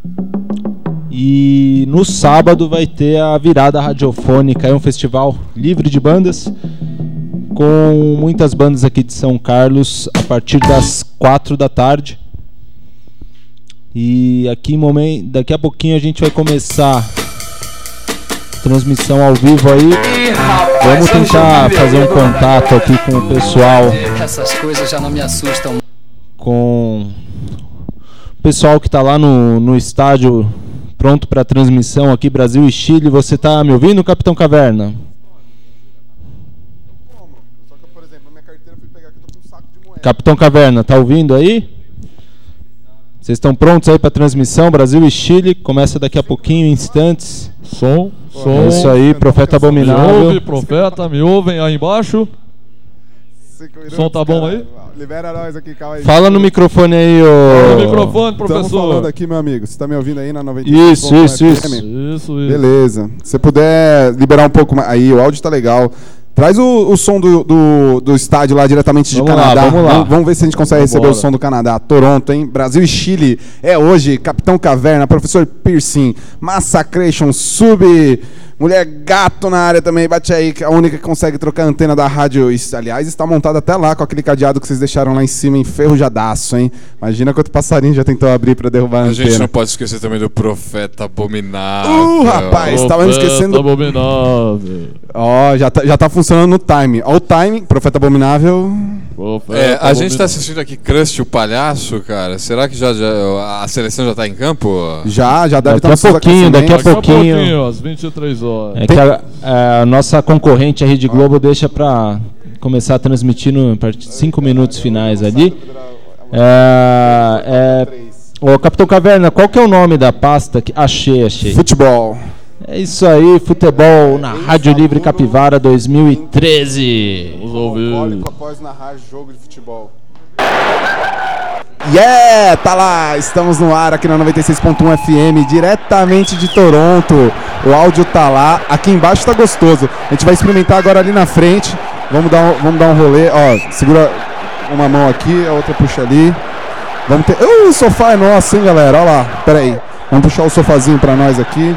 E no sábado vai ter a virada radiofônica, é um festival livre de bandas, com muitas bandas aqui de São Carlos a partir das quatro da tarde. E aqui momento, daqui a pouquinho a gente vai começar transmissão ao vivo aí. Vamos tentar fazer um contato aqui com o pessoal. Essas coisas já não me assustam. Com o pessoal que está lá no, no estádio pronto para transmissão aqui, Brasil e Chile. Você tá me ouvindo, Capitão Caverna? Capitão Caverna, tá ouvindo aí? Vocês estão prontos aí para transmissão? Brasil e Chile começa daqui a pouquinho, em instantes. Som, som. É isso aí, Profeta Abominável. Me ouve, Profeta, me ouvem aí embaixo. O som tá bom aí? Libera nós aqui, calma aí. Fala no microfone aí, ô. Fala no microfone, professor. Estamos falando aqui, meu amigo. Você tá me ouvindo aí na noventa e seis? Isso, isso, isso. Isso, isso. Beleza. Se você puder liberar um pouco mais. Aí, o áudio tá legal. Traz o, o som do, do, do estádio lá diretamente de vamos Canadá. Lá, vamos lá. Vamos, vamos ver se a gente consegue vamos receber embora. o som do Canadá. Toronto, hein? Brasil e Chile. É hoje. Capitão Caverna, Professor Piercing, Massacration, Sub. Mulher Gato na área também, bate aí, a única que consegue trocar a antena da rádio. Aliás, está montada até lá com aquele cadeado que vocês deixaram lá em cima, enferrujadaço, hein? Imagina quanto passarinho já tentou abrir para derrubar a, a antena. A gente não pode esquecer também do Profeta Abominável. Uh, rapaz, estava me esquecendo. Abominável. Ó, oh, já, tá, já tá funcionando no time. Ó o time, Profeta Abominável. Profeta é, a Abominável. Gente tá assistindo aqui Crust, o palhaço, cara. Será que já, já a seleção já tá em campo? Já, já deve daqui estar a pouquinho, daqui a Daqui a pouquinho. pouquinho, às vinte e três horas. É que a, a nossa concorrente, a Rede Globo, deixa para começar a transmitir no cinco minutos finais ali. É, é, ô, Capitão Caverna, qual que é o nome da pasta? Que, achei, achei. Futebol. É isso aí, futebol na Rádio Livre Capivara dois mil e treze. Vamos ouvir. Após narrar jogo de futebol. Yeah, tá lá, estamos no ar aqui na noventa e seis ponto um F M, diretamente de Toronto. O áudio tá lá, aqui embaixo tá gostoso. A gente vai experimentar agora ali na frente. Vamos dar um, vamos dar um rolê, ó, segura uma mão aqui, a outra puxa ali. Vamos ter... Uh, o sofá é nosso, hein, galera, ó lá, pera aí. Vamos puxar o sofazinho pra nós aqui.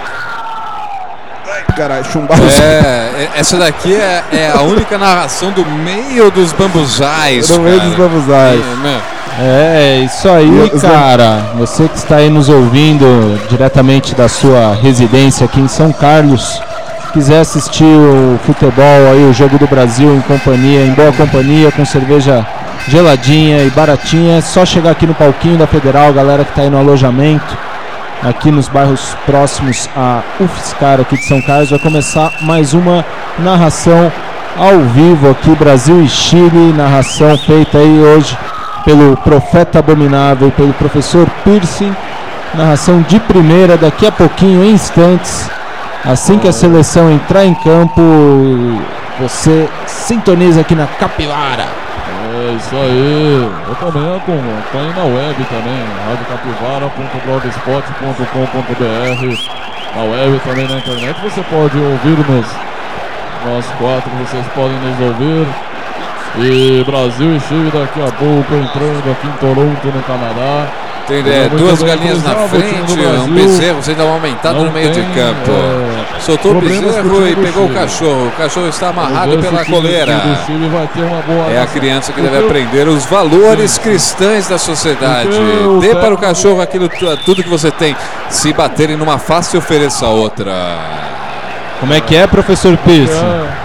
Caralho, chumbar o É, essa daqui é, é a única narração do meio dos bambuzais. Do meio dos bambuzais. É, isso aí, cara. Você que está aí nos ouvindo diretamente da sua residência aqui em São Carlos, quiser assistir o futebol aí, o Jogo do Brasil em companhia, em boa companhia, com cerveja geladinha e baratinha, é só chegar aqui no palquinho da Federal, galera que está aí no alojamento, aqui nos bairros próximos a UFSCar aqui de São Carlos. Vai começar mais uma narração ao vivo aqui, Brasil e Chile, narração feita aí hoje pelo Profeta Abominável e pelo Professor Piercing. Narração de primeira, daqui a pouquinho, em instantes, assim que a seleção entrar em campo, você sintoniza aqui na Capivara. É isso aí. Eu também acompanho na web também, rádio capivara ponto blogspot ponto com ponto b r. Na web também, na internet você pode ouvir-nos. Nós quatro vocês podem nos ouvir. E Brasil e Chile daqui a pouco entrando aqui em Toronto, no Canadá. Tem é, duas galinhas na frente, um bezerro, você dá uma aumentada no meio tem, de campo. É, Soltou o bezerro e pegou o cachorro. O cachorro está amarrado pela coleira. Vai ter uma boa é a criança que deve aprender os valores cristãos da sociedade. Dê para o cachorro aquilo tudo que você tem. Se baterem numa face, ofereça outra. Como é que é, professor Pierce? É.